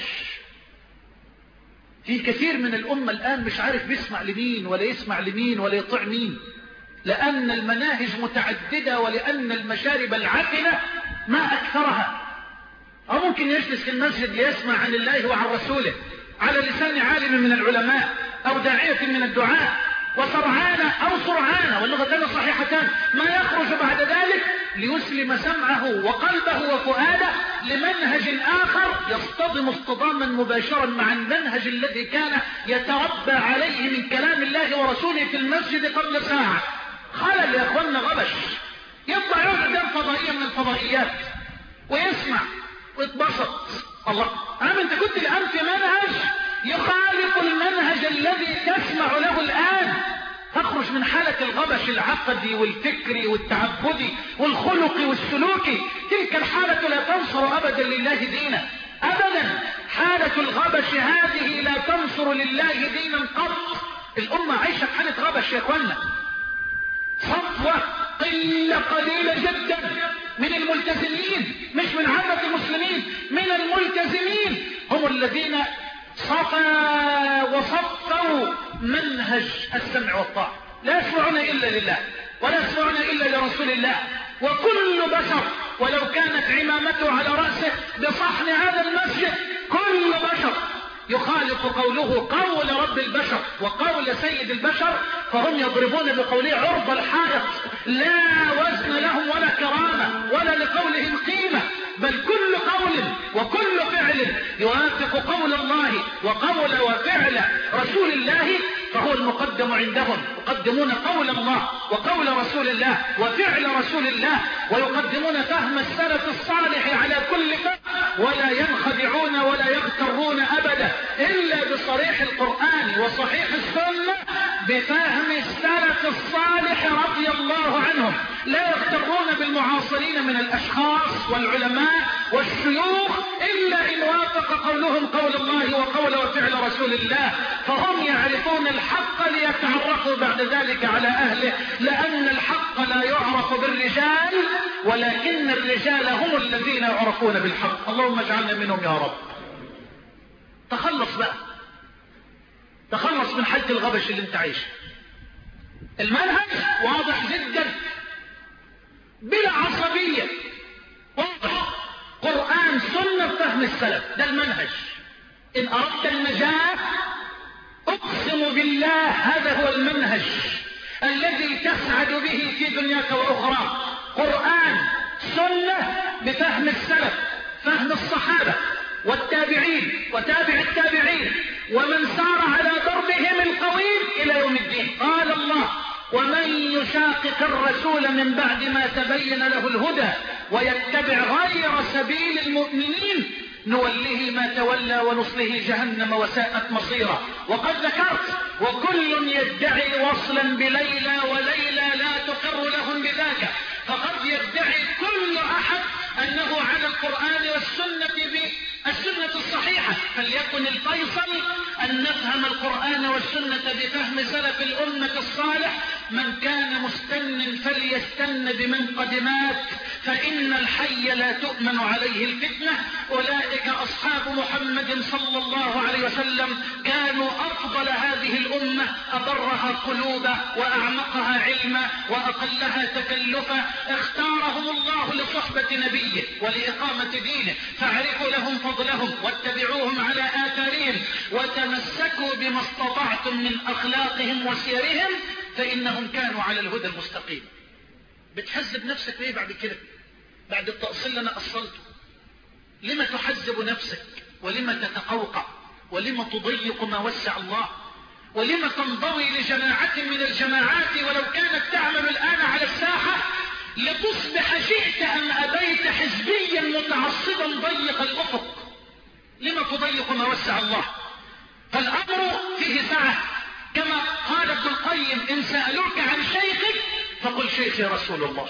في كثير من الأمة الآن مش عارف بيسمع لمين ولا يسمع لمين ولا يطيع مين، لأن المناهج متعددة ولأن المشارب العفنة ما أكثرها. أو ممكن يجلس في المسجد ليسمع عن الله وعن رسوله على لسان عالم من العلماء أو داعية من الدعاء، وسرعان أو سرعان واللغتان صحيحتان، ما يخرج بعد ذلك ليسلم سمعه وقلبه وفؤاده لمنهج آخر يصطدم اصطداما مباشرا مع المنهج الذي كان يتربى عليه من كلام الله ورسوله في المسجد قبل ساعة. خلل يا اخوانا، غبش. يطلع يقعد قدام فضائية من الفضائيات ويسمع ويتبسط. الله، عم انت كنت الآن في منهج يخالف المنهج الذي تسمع له الآن. تخرج من حالة الغبش العقدي والفكري والتعبدي والخلقي والسلوكي. تلك الحالة لا تنصر أبدا لله دينا، أبدا. حالة الغبش هذه لا تنصر لله دينا قط. الأمة عايشة في حالة غبش يا اخوانا. صفوة قلة قليلة جدا من الملتزمين، مش من عامة المسلمين، من الملتزمين هم الذين صفى وصفوا منهج السمع والطاعة. لا يسمعون إلا لله ولا يسمعون إلا لرسول الله. وكل بشر ولو كانت عمامته على رأسه بصحن هذا المسجد، كل بشر يخالف قوله قول رب البشر وقول سيد البشر، فهم يضربون بقوله عرض الحائط، لا وزن لهم ولا كرامة ولا لقولهم قيمة، بل كل قول وكل فعل يوافق قول الله وقول وفعل رسول الله فهو المقدم عندهم. يقدمون قول الله وقول رسول الله وفعل رسول الله، ويقدمون فهم السلف الصالح على كل فهم، ولا ينخدعون ولا يغترون أبدا إلا بصريح القرآن وصحيح السنة بفهم السلف الصالح رضي الله عنهم. لا يغترون بالمعاصرين من الأشخاص والعلماء والشيوخ إلا إن وافق قولهم قول الله وقول وفعل رسول الله، فهم يعرفون الحق ليتعرفوا بعد ذلك على أهله، لأن الحق لا يعرف بالرجال ولكن الرجال هم الذين يعرفون بالحق. اللهم اجعلنا منهم يا رب. تخلص بقى، تخلص من حالة الغبش اللي انت عايشه. المنهج واضح جدا بلا عصبية، واضح، قرآن سنة فهم السلف، ده المنهج. إن أردت النجاة أقسم بالله هذا هو المنهج الذي تسعد به في دنياك وأخرى. قرآن سنة بفهم السلف، فهم الصحابة والتابعين وتابع التابعين ومن سار على دربهم القويم إلى يوم الدين. قال الله: ومن يشاقق الرسول من بعد ما تبين له الهدى ويتبع غير سبيل المؤمنين نوله ما تولى ونصله جهنم وساءت مصيرا. وقد ذكرت وكل يدعي وصلا بليلى وليلى لا تقر لهم بذاك، فقد يدعي كل أحد أنه على القرآن والسنة بالسنة الصحيحة، فليكن الفيصل أن نفهم القرآن والسنة بفهم سلف الأمة الصالح. من كان مستن فليستن بمن قد مات، فإن الحي لا تؤمن عليه الفتنة. أولئك أصحاب محمد صلى الله عليه وسلم، كانوا أفضل هذه الأمة، أبرها قلوبا وأعمقها علما وأقلها تكلفا. اختارهم الله لصحبة نبيه ولإقامة دينه، فاعرفوا لهم فضلهم واتبعوهم على آثارهم وتمسكوا بما استطعتم من أخلاقهم وسيرهم، فإنهم كانوا على الهدى المستقيم. بتحزب نفسك ليه بعد كده؟ بعد التأصيل اللي أنا أصلته، لما تحزب نفسك ولم تتقوقع؟ ولم تضيق ما وسع الله؟ ولم تنضوي لجماعة من الجماعات ولو كانت تعمل الآن على الساحة لتصبح شئت أم أبيت حزبيا متعصبا ضيق الأفق؟ لم تضيق ما وسع الله؟ فالأمر فيه سعة، كما قال ابن القيم: إن سألوك عن شيخك فقل شيخي رسول الله،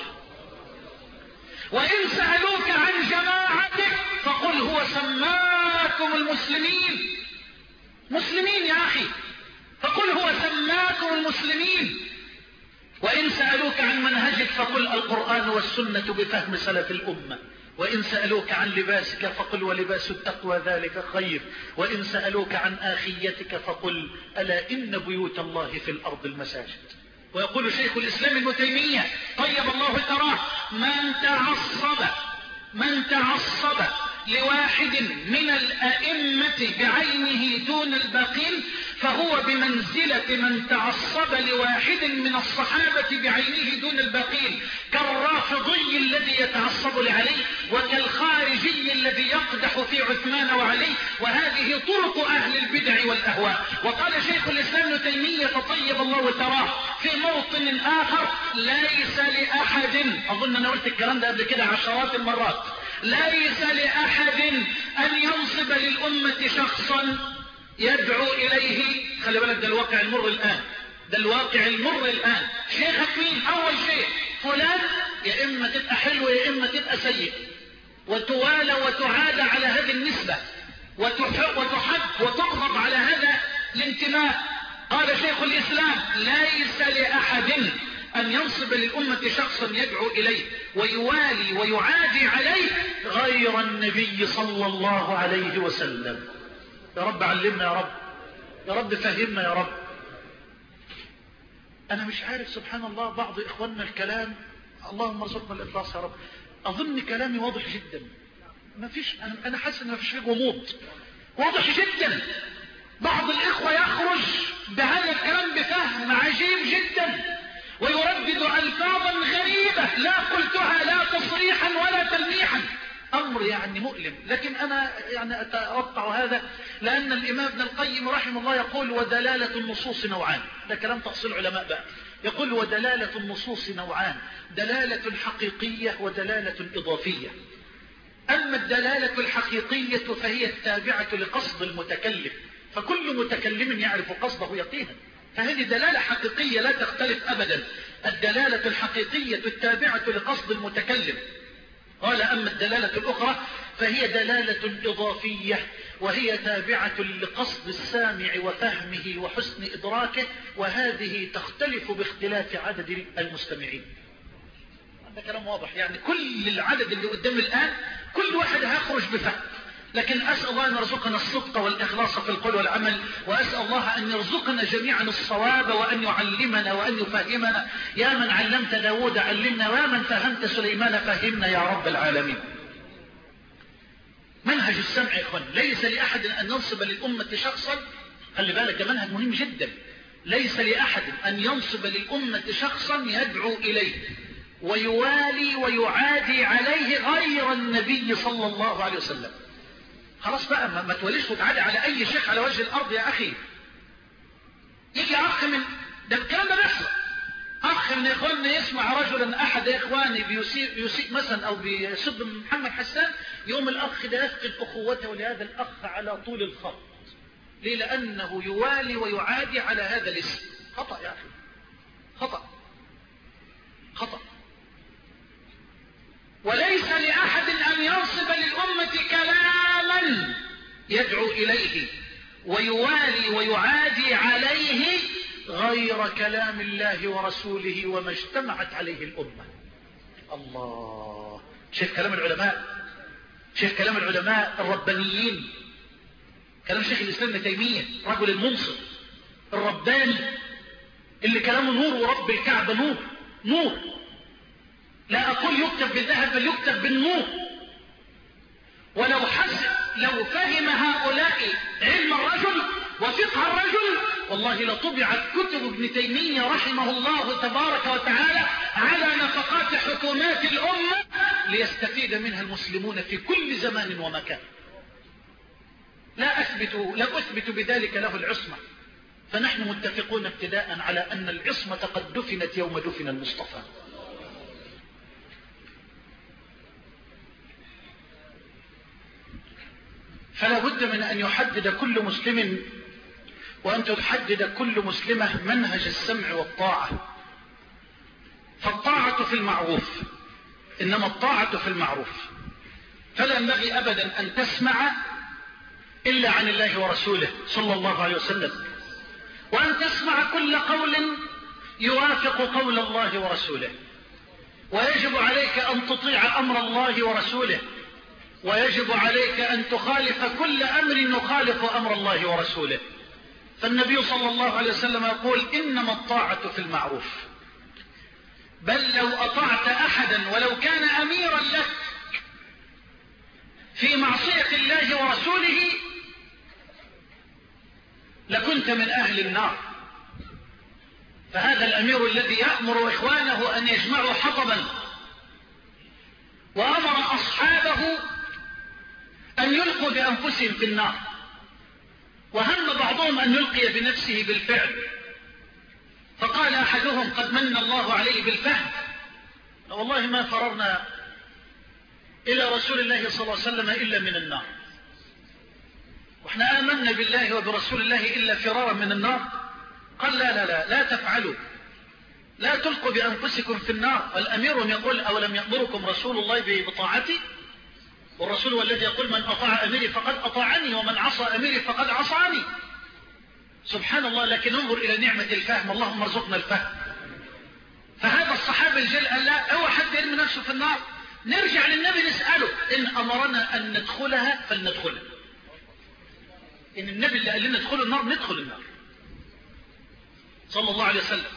وإن سألوك عن جماعتك فقل هو سماكم المسلمين. مسلمين يا أخي، فقل هو سماكم المسلمين. وإن سألوك عن منهجك فقل القرآن والسنة بفهم سلف الأمة. وإن سألوك عن لباسك فقل ولباس التقوى ذلك خير. وإن سألوك عن آخيتك فقل ألا إن بيوت الله في الأرض المساجد. ويقول شيخ الإسلام ابن تيمية طيب الله ثراه: من تعصب من تعصب لواحد من الأئمة بعينه دون الباقين فهو بمنزلة من تعصب لواحد من الصحابة بعينه دون الباقين، كالرافضي الذي يتعصب لعلي وكالخارجي الذي يقدح في عثمان وعلي. وهذه طرق أهل البدع والأهواء. وقال شيخ الإسلام ابن تيمية طيب الله ثراه في موطن آخر: ليس لأحد، أظن أنا قلت الكلام ده قبل كده عشرات المرات، ليس لأحد أن ينصب للأمة شخصا يدعو إليه. خلي بالك، ده الواقع المر الآن، ده الواقع المر الآن. شيخك مين؟ أول شيء فلان، يا إما تبقى حلو يا إما تبقى سيء، وتوالى وتعاد على هذه النسبة، وتحب وتحب وتغضب على هذا الانتماء. قال شيخ الإسلام: ليس لأحد أن ينصب للأمة شخصا يدعو إليه ويوالي ويعادي عليه غير النبي صلى الله عليه وسلم. يا رب علمنا، يا رب يا رب فهمنا يا رب. أنا مش عارف سبحان الله بعض إخواننا الكلام، اللهم ارزقنا الإخلاص يا رب. أظن كلامي واضح جدا، ما فيش، أنا حاسس إن ما فيش فيه غموض، واضح جدا. بعض الإخوة يخرج بهذا الكلام بفهم عجيب جدا ويردد ألفاظا غريبة لا قلتها لا تصريحا ولا تلميحا، أمر يعني مؤلم. لكن أنا يعني أترفع هذا لأن الإمام ابن القيم رحمه الله يقول: ودلالة النصوص نوعان. ده كلام تفصيل علماء بقى. يقول: ودلالة النصوص نوعان، دلالة حقيقية ودلالة إضافية. أما الدلالة الحقيقية فهي التابعة لقصد المتكلم، فكل متكلم يعرف قصده يقينا، فهذه دلالة حقيقية لا تختلف أبدا. الدلالة الحقيقية التابعة لقصد المتكلم. قال: أما الدلالة الأخرى فهي دلالة إضافية، وهي تابعة لقصد السامع وفهمه وحسن إدراكه، وهذه تختلف باختلاف عدد المستمعين. هذا كلام واضح، يعني كل العدد اللي قدام الآن كل واحد هيخرج بفهم. لكن أسأل الله أن يرزقنا الصدق والإخلاص في القول والعمل، وأسأل الله أن يرزقنا جميعا الصواب وأن يعلمنا وأن يفهمنا. يا من علمت داود علمنا، ويا من فهمت سليمان فهمنا يا رب العالمين. منهج السمع يا إخوان، ليس لأحد أن ينصب للأمة شخصا. خلي بالك، ده منهج مهم جدا. ليس لأحد أن ينصب للأمة شخصا يدعو إليه ويوالي ويعادي عليه غير النبي صلى الله عليه وسلم. خلاص بقى، ما, ما توليش وتعادي على أي شيخ على وجه الأرض يا أخي. يجي أخ من ده الكلام ده بيحصل، أخ من إخواننا يسمع رجلا أحد إخواني بيسيء, بيسيء مثلا أو بيسب محمد حسان، يوم الأخ ده يفقد أخوته لهذا الأخ على طول الخط. ليه؟ لأنه يوالي ويعادي على هذا الاسم. خطأ يا أخي، خطأ خطأ. وليس لأحد أن ينصب للأمة كلاما يدعو إليه ويوالي ويعادي عليه غير كلام الله ورسوله وما اجتمعت عليه الأمة. الله، شيخ كلام العلماء، شيخ كلام العلماء الربانيين، كلام شيخ الإسلام ابن تيمية رجل المنصف الرباني اللي كلامه نور، ورب الكعبة نور نور. لا أقول يكتب بالذهب بل يكتب بالنور. ولو حسب لو فهم هؤلاء علم الرجل وفقه الرجل والله لطبعت كتب ابن تيمية رحمه الله تبارك وتعالى على نفقات حكومات الأمة ليستفيد منها المسلمون في كل زمان ومكان. لا أثبت, لا أثبت بذلك له العصمة، فنحن متفقون ابتداء على أن العصمة قد دفنت يوم دفن المصطفى. فلا بد من أن يحدد كل مسلم وأن تحدد كل مسلمة منهج السمع والطاعة. فالطاعة في المعروف، إنما الطاعة في المعروف، فلا ينبغي أبدا أن تسمع إلا عن الله ورسوله صلى الله عليه وسلم، وأن تسمع كل قول يوافق قول الله ورسوله، ويجب عليك أن تطيع أمر الله ورسوله، ويجب عليك أن تخالف كل أمر يخالف أمر الله ورسوله. فالنبي صلى الله عليه وسلم يقول إنما الطاعة في المعروف، بل لو أطعت أحدا ولو كان أميرا لك في معصية الله ورسوله لكنت من أهل النار. فهذا الأمير الذي يأمر إخوانه أن يجمعوا حطبا وأمر أصحابه أن يلقوا بأنفسهم في النار، وهم بعضهم أن يلقي بنفسه بالفعل، فقال أحدهم قد من الله عليه بالفهم، والله ما فررنا إلى رسول الله صلى الله عليه وسلم إلا من النار، وإحنا آمنا بالله وبرسول الله إلا فرارا من النار. قال لا لا لا لا تفعلوا، لا تلقوا بأنفسكم في النار. والأمير يقول أولم يأمركم رسول الله بطاعتي؟ والرسول هو الذي يقول من أطاع أميري فقد أطاعني ومن عصى أميري فقد عصاني. سبحان الله. لكن انظر إلى نعمة الفهم، اللهم ارزقنا الفهم. فهذا الصحابي الجل قال لا اوعى حد يرمي نفسه في النار، نرجع للنبي نسأله إن أمرنا أن ندخلها فلندخلها. إن النبي اللي قال لنا ندخل النار ندخل النار صلى الله عليه وسلم.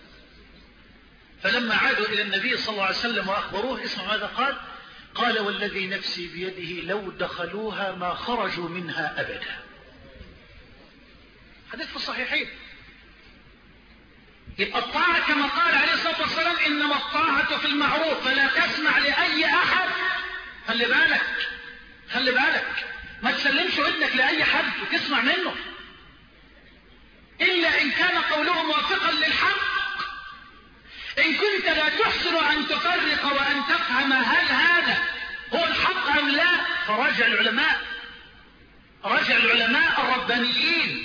فلما عادوا إلى النبي صلى الله عليه وسلم وأخبروه اسمع ماذا قال؟ قال والذي نفسي بيده لو دخلوها ما خرجوا منها أبدا. حديث في الصحيحين. يبقى الطاعة كما قال عليه الصلاة والسلام إنما الطاعة في المعروف، فلا تسمع لأي أحد. خلي بالك خلي بالك ما تسلمش ودنك لأي حد وتسمع منه إلا إن كان قوله موافقا للحق. إن كنت لا تحسن أن تفرق وأن تفهم هل هذا هو الحق أم لا، فراجع العلماء، راجع العلماء الربانيين.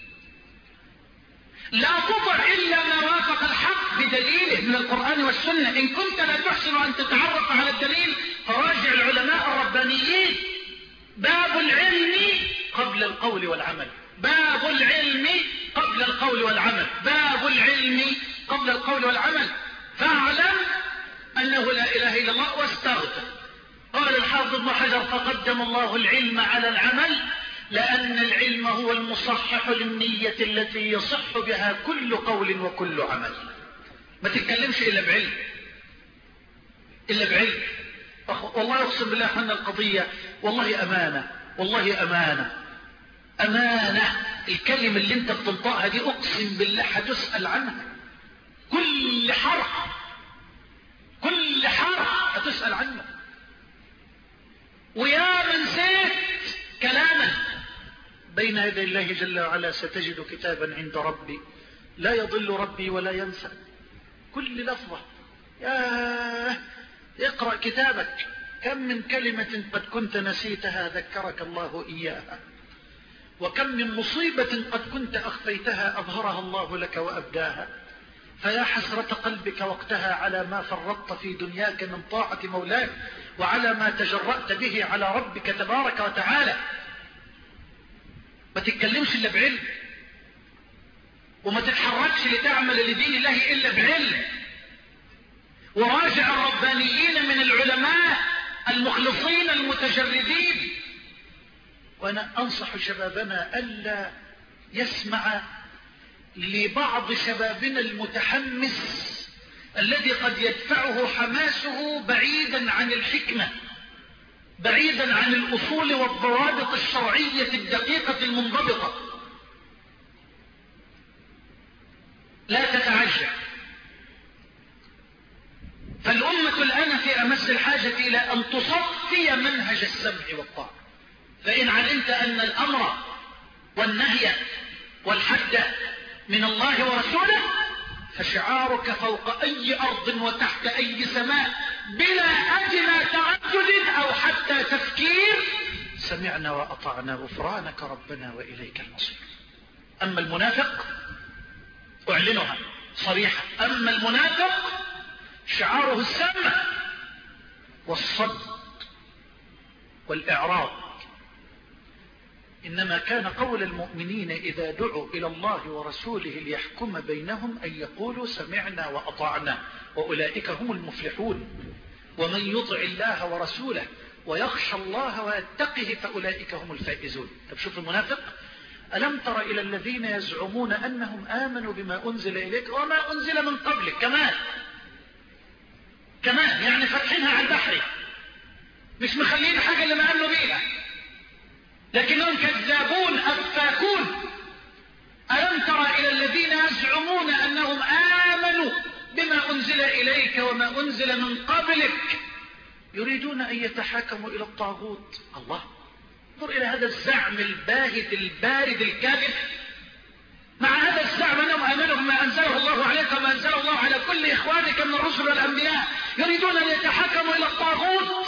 لا تطع إلا ما وافق الحق بدليله من القرآن والسنة. إن كنت لا تحسن أن تتعرف على الدليل فراجع العلماء الربانيين. باب العلم قبل القول والعمل، باب العلم قبل القول والعمل، باب العلم قبل القول والعمل. فاعلم أنه لا إله إلا الله واستغفر. قال الحافظ ابن حجر فقدم الله العلم على العمل لأن العلم هو المصحح للنية التي يصح بها كل قول وكل عمل. ما تتكلمش إلا بعلم، إلا بعلم. والله أقسم بالله أن القضية والله أمانة، والله أمانة أمانة. الكلمة اللي انت بتنطقها دي أقسم بالله هتسأل عنها، كل حرف كل حرف هتسأل عنه. ويا من سيت كلامه بين يدي الله جل وعلا ستجد كتابا عند ربي لا يضل ربي ولا ينسى. كل لفظة ياه اقرأ كتابك. كم من كلمة قد كنت نسيتها ذكرك الله إياها، وكم من مصيبة قد كنت أخفيتها أظهرها الله لك وأبداها. فيا حسرة قلبك وقتها على ما فرطت في دنياك من طاعة مولاك وعلى ما تجرأت به على ربك تبارك وتعالى. ما تتكلمش إلا بعلم، وما تتحركش لتعمل لدين الله إلا بعلم. وراجع الربانيين من العلماء المخلصين المتجردين. وأنا أنصح شبابنا ألا يسمع لبعض شبابنا المتحمس الذي قد يدفعه حماسه بعيدا عن الحكمة، بعيدا عن الأصول والضوابط الشرعية الدقيقة المنضبطة. لا تتعجل. فالأمة الآن في أمس الحاجة إلى أن تصفي منهج السمع والطاعة. فإن علمت أن الأمر والنهي والحد من الله ورسوله فشعارك فوق أي أرض وتحت أي سماء بلا أدنى تعدد أو حتى تفكير: سمعنا وأطعنا غفرانك ربنا وإليك المصير. أما المنافق أعلنها صريحة: أما المنافق شعاره السمع والصد والإعراض. إنما كان قول المؤمنين إذا دعوا إلى الله ورسوله ليحكم بينهم أن يقولوا سمعنا وأطعنا وأولئك هم المفلحون. ومن يطع الله ورسوله ويخشى الله ويتقه فأولئك هم الفائزون. طب شوف المنافق: ألم تر إلى الذين يزعمون أنهم آمنوا بما أنزل إليك وما أنزل من قبلك. كمان كمان يعني فتحينها على البحر، مش مخلين حاجة اللي ما آمنوا بيها، لكنهم كذابون أفاكون. ألم تر إلى الذين يزعمون أنهم آمنوا بما أنزل إليك وما أنزل من قبلك يريدون أن يتحاكموا إلى الطاغوت. الله، انظر إلى هذا الزعم الباهت البارد الكاذب. مع هذا الزعم أنهم آمنوا بما أنزله الله عليك وما أنزله الله على كل إخوانك من الرسل والأنبياء، يريدون أن يتحاكموا إلى الطاغوت.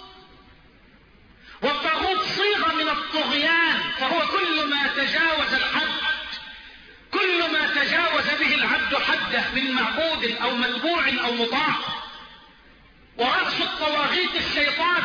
والطاغوت صيغة من الطغيان، فهو كل ما تجاوز الحد، كل ما تجاوز به العبد حده من معبود أو متبوع أو مطاع. ورأس الطواغيت الشيطان.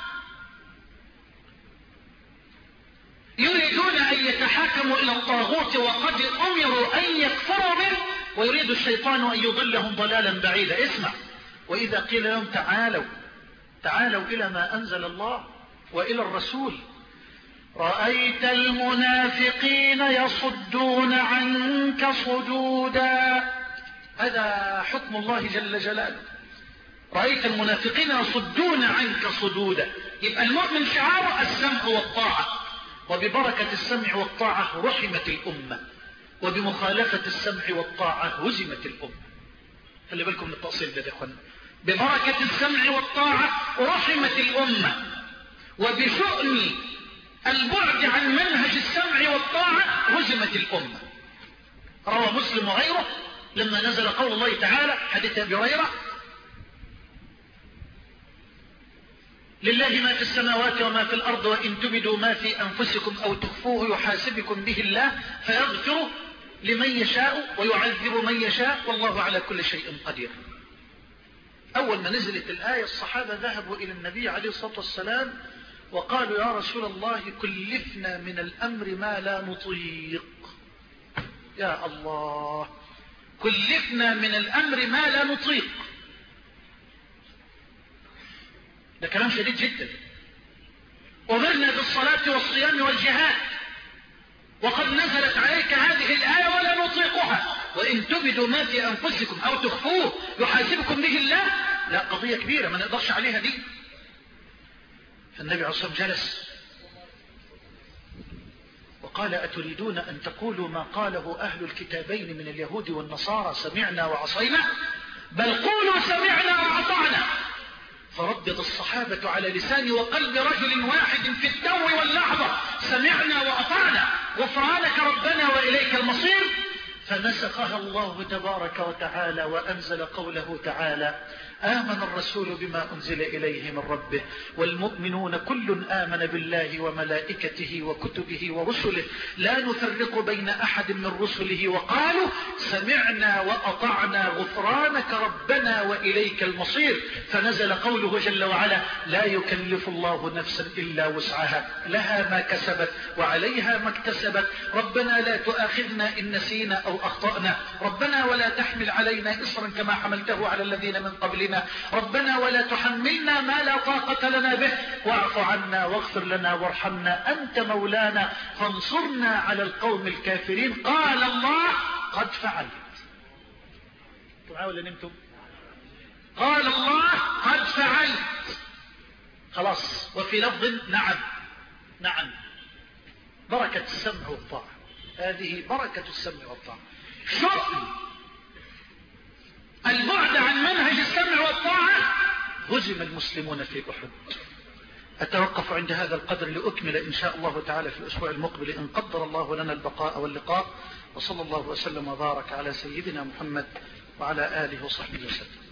يريدون أن يتحاكموا إلى الطاغوت وقد أمروا أن يكفروا به، ويريد الشيطان أن يضلهم ضلالا بعيدا. اسمع: وإذا قيل لهم تعالوا تعالوا إلى ما أنزل الله وإلى الرسول رأيت المنافقين يصدون عنك صدودا. هذا حكم الله جل جلاله: رأيت المنافقين يصدون عنك صدودا. يبقى المؤمن شعاره السمع والطاعة، وببركة السمع والطاعة رحمت الأمة، وبمخالفة السمع والطاعة هزمت الأمة. خلي بالكم من التأصيل ده يا اخوانا: ببركة السمع والطاعة رحمت الأمة، وبشؤم البعد عن منهج السمع والطاعة هزمت الأمة. روى مسلم وغيره لما نزل قول الله تعالى حديث أبي هريرة: لله ما في السماوات وما في الأرض وإن تبدوا ما في أنفسكم أو تخفوه يحاسبكم به الله فيغفر لمن يشاء ويعذب من يشاء والله على كل شيء قدير. أول ما نزلت الآية الصحابة ذهبوا إلى النبي عليه الصلاة والسلام وقالوا: يا رسول الله كلفنا من الأمر ما لا نطيق. يا الله، كلفنا من الأمر ما لا نطيق. ده كلام شديد جدا. أمرنا بالصلاة والصيام والجهاد وقد نزلت عليك هذه الآية ولا نطيقها، وإن تبدوا ما في أنفسكم أو تخفوه يحاسبكم به الله. لا، قضية كبيرة ما نقدرش عليها دي. فالنبي عليه الصلاة والسلام جلس وقال: أتريدون أن تقولوا ما قاله أهل الكتابين من اليهود والنصارى سمعنا وعصينا؟ بل قولوا سمعنا وأطعنا. فردد الصحابة على لسان وقلب رجل واحد في التو واللحظة: سمعنا وأطعنا غفرانك ربنا وإليك المصير. فنسخها الله تبارك وتعالى وأنزل قوله تعالى: آمن الرسول بما أنزل إليه من ربه والمؤمنون كل آمن بالله وملائكته وكتبه ورسله لا نفرق بين أحد من رسله وقالوا سمعنا وأطعنا غفرانك ربنا وإليك المصير. فنزل قوله جل وعلا: لا يكلف الله نفسا إلا وسعها لها ما كسبت وعليها ما اكتسبت ربنا لا تؤاخذنا إن نسينا أو أخطأنا ربنا ولا تحمل علينا إصرا كما حملته على الذين من قبلنا ربنا ولا تحملنا ما لا طاقة لنا به واعف عنا واغفر لنا وارحمنا أنت مولانا فانصرنا على القوم الكافرين. قال الله: قد فعلت. ولا نمتم؟ قال الله: قد فعلت. خلاص. وفي لفظ: نعم نعم. بركة السمع والطاعة، هذه بركة السمع والطاعة. شؤم البعد عن منهج السمع والطاعة هزم المسلمون في أحد. أتوقف عند هذا القدر لأكمل إن شاء الله تعالى في الأسبوع المقبل إن قدر الله لنا البقاء واللقاء. وصلى الله وسلم وبارك على سيدنا محمد وعلى آله وصحبه وسلم.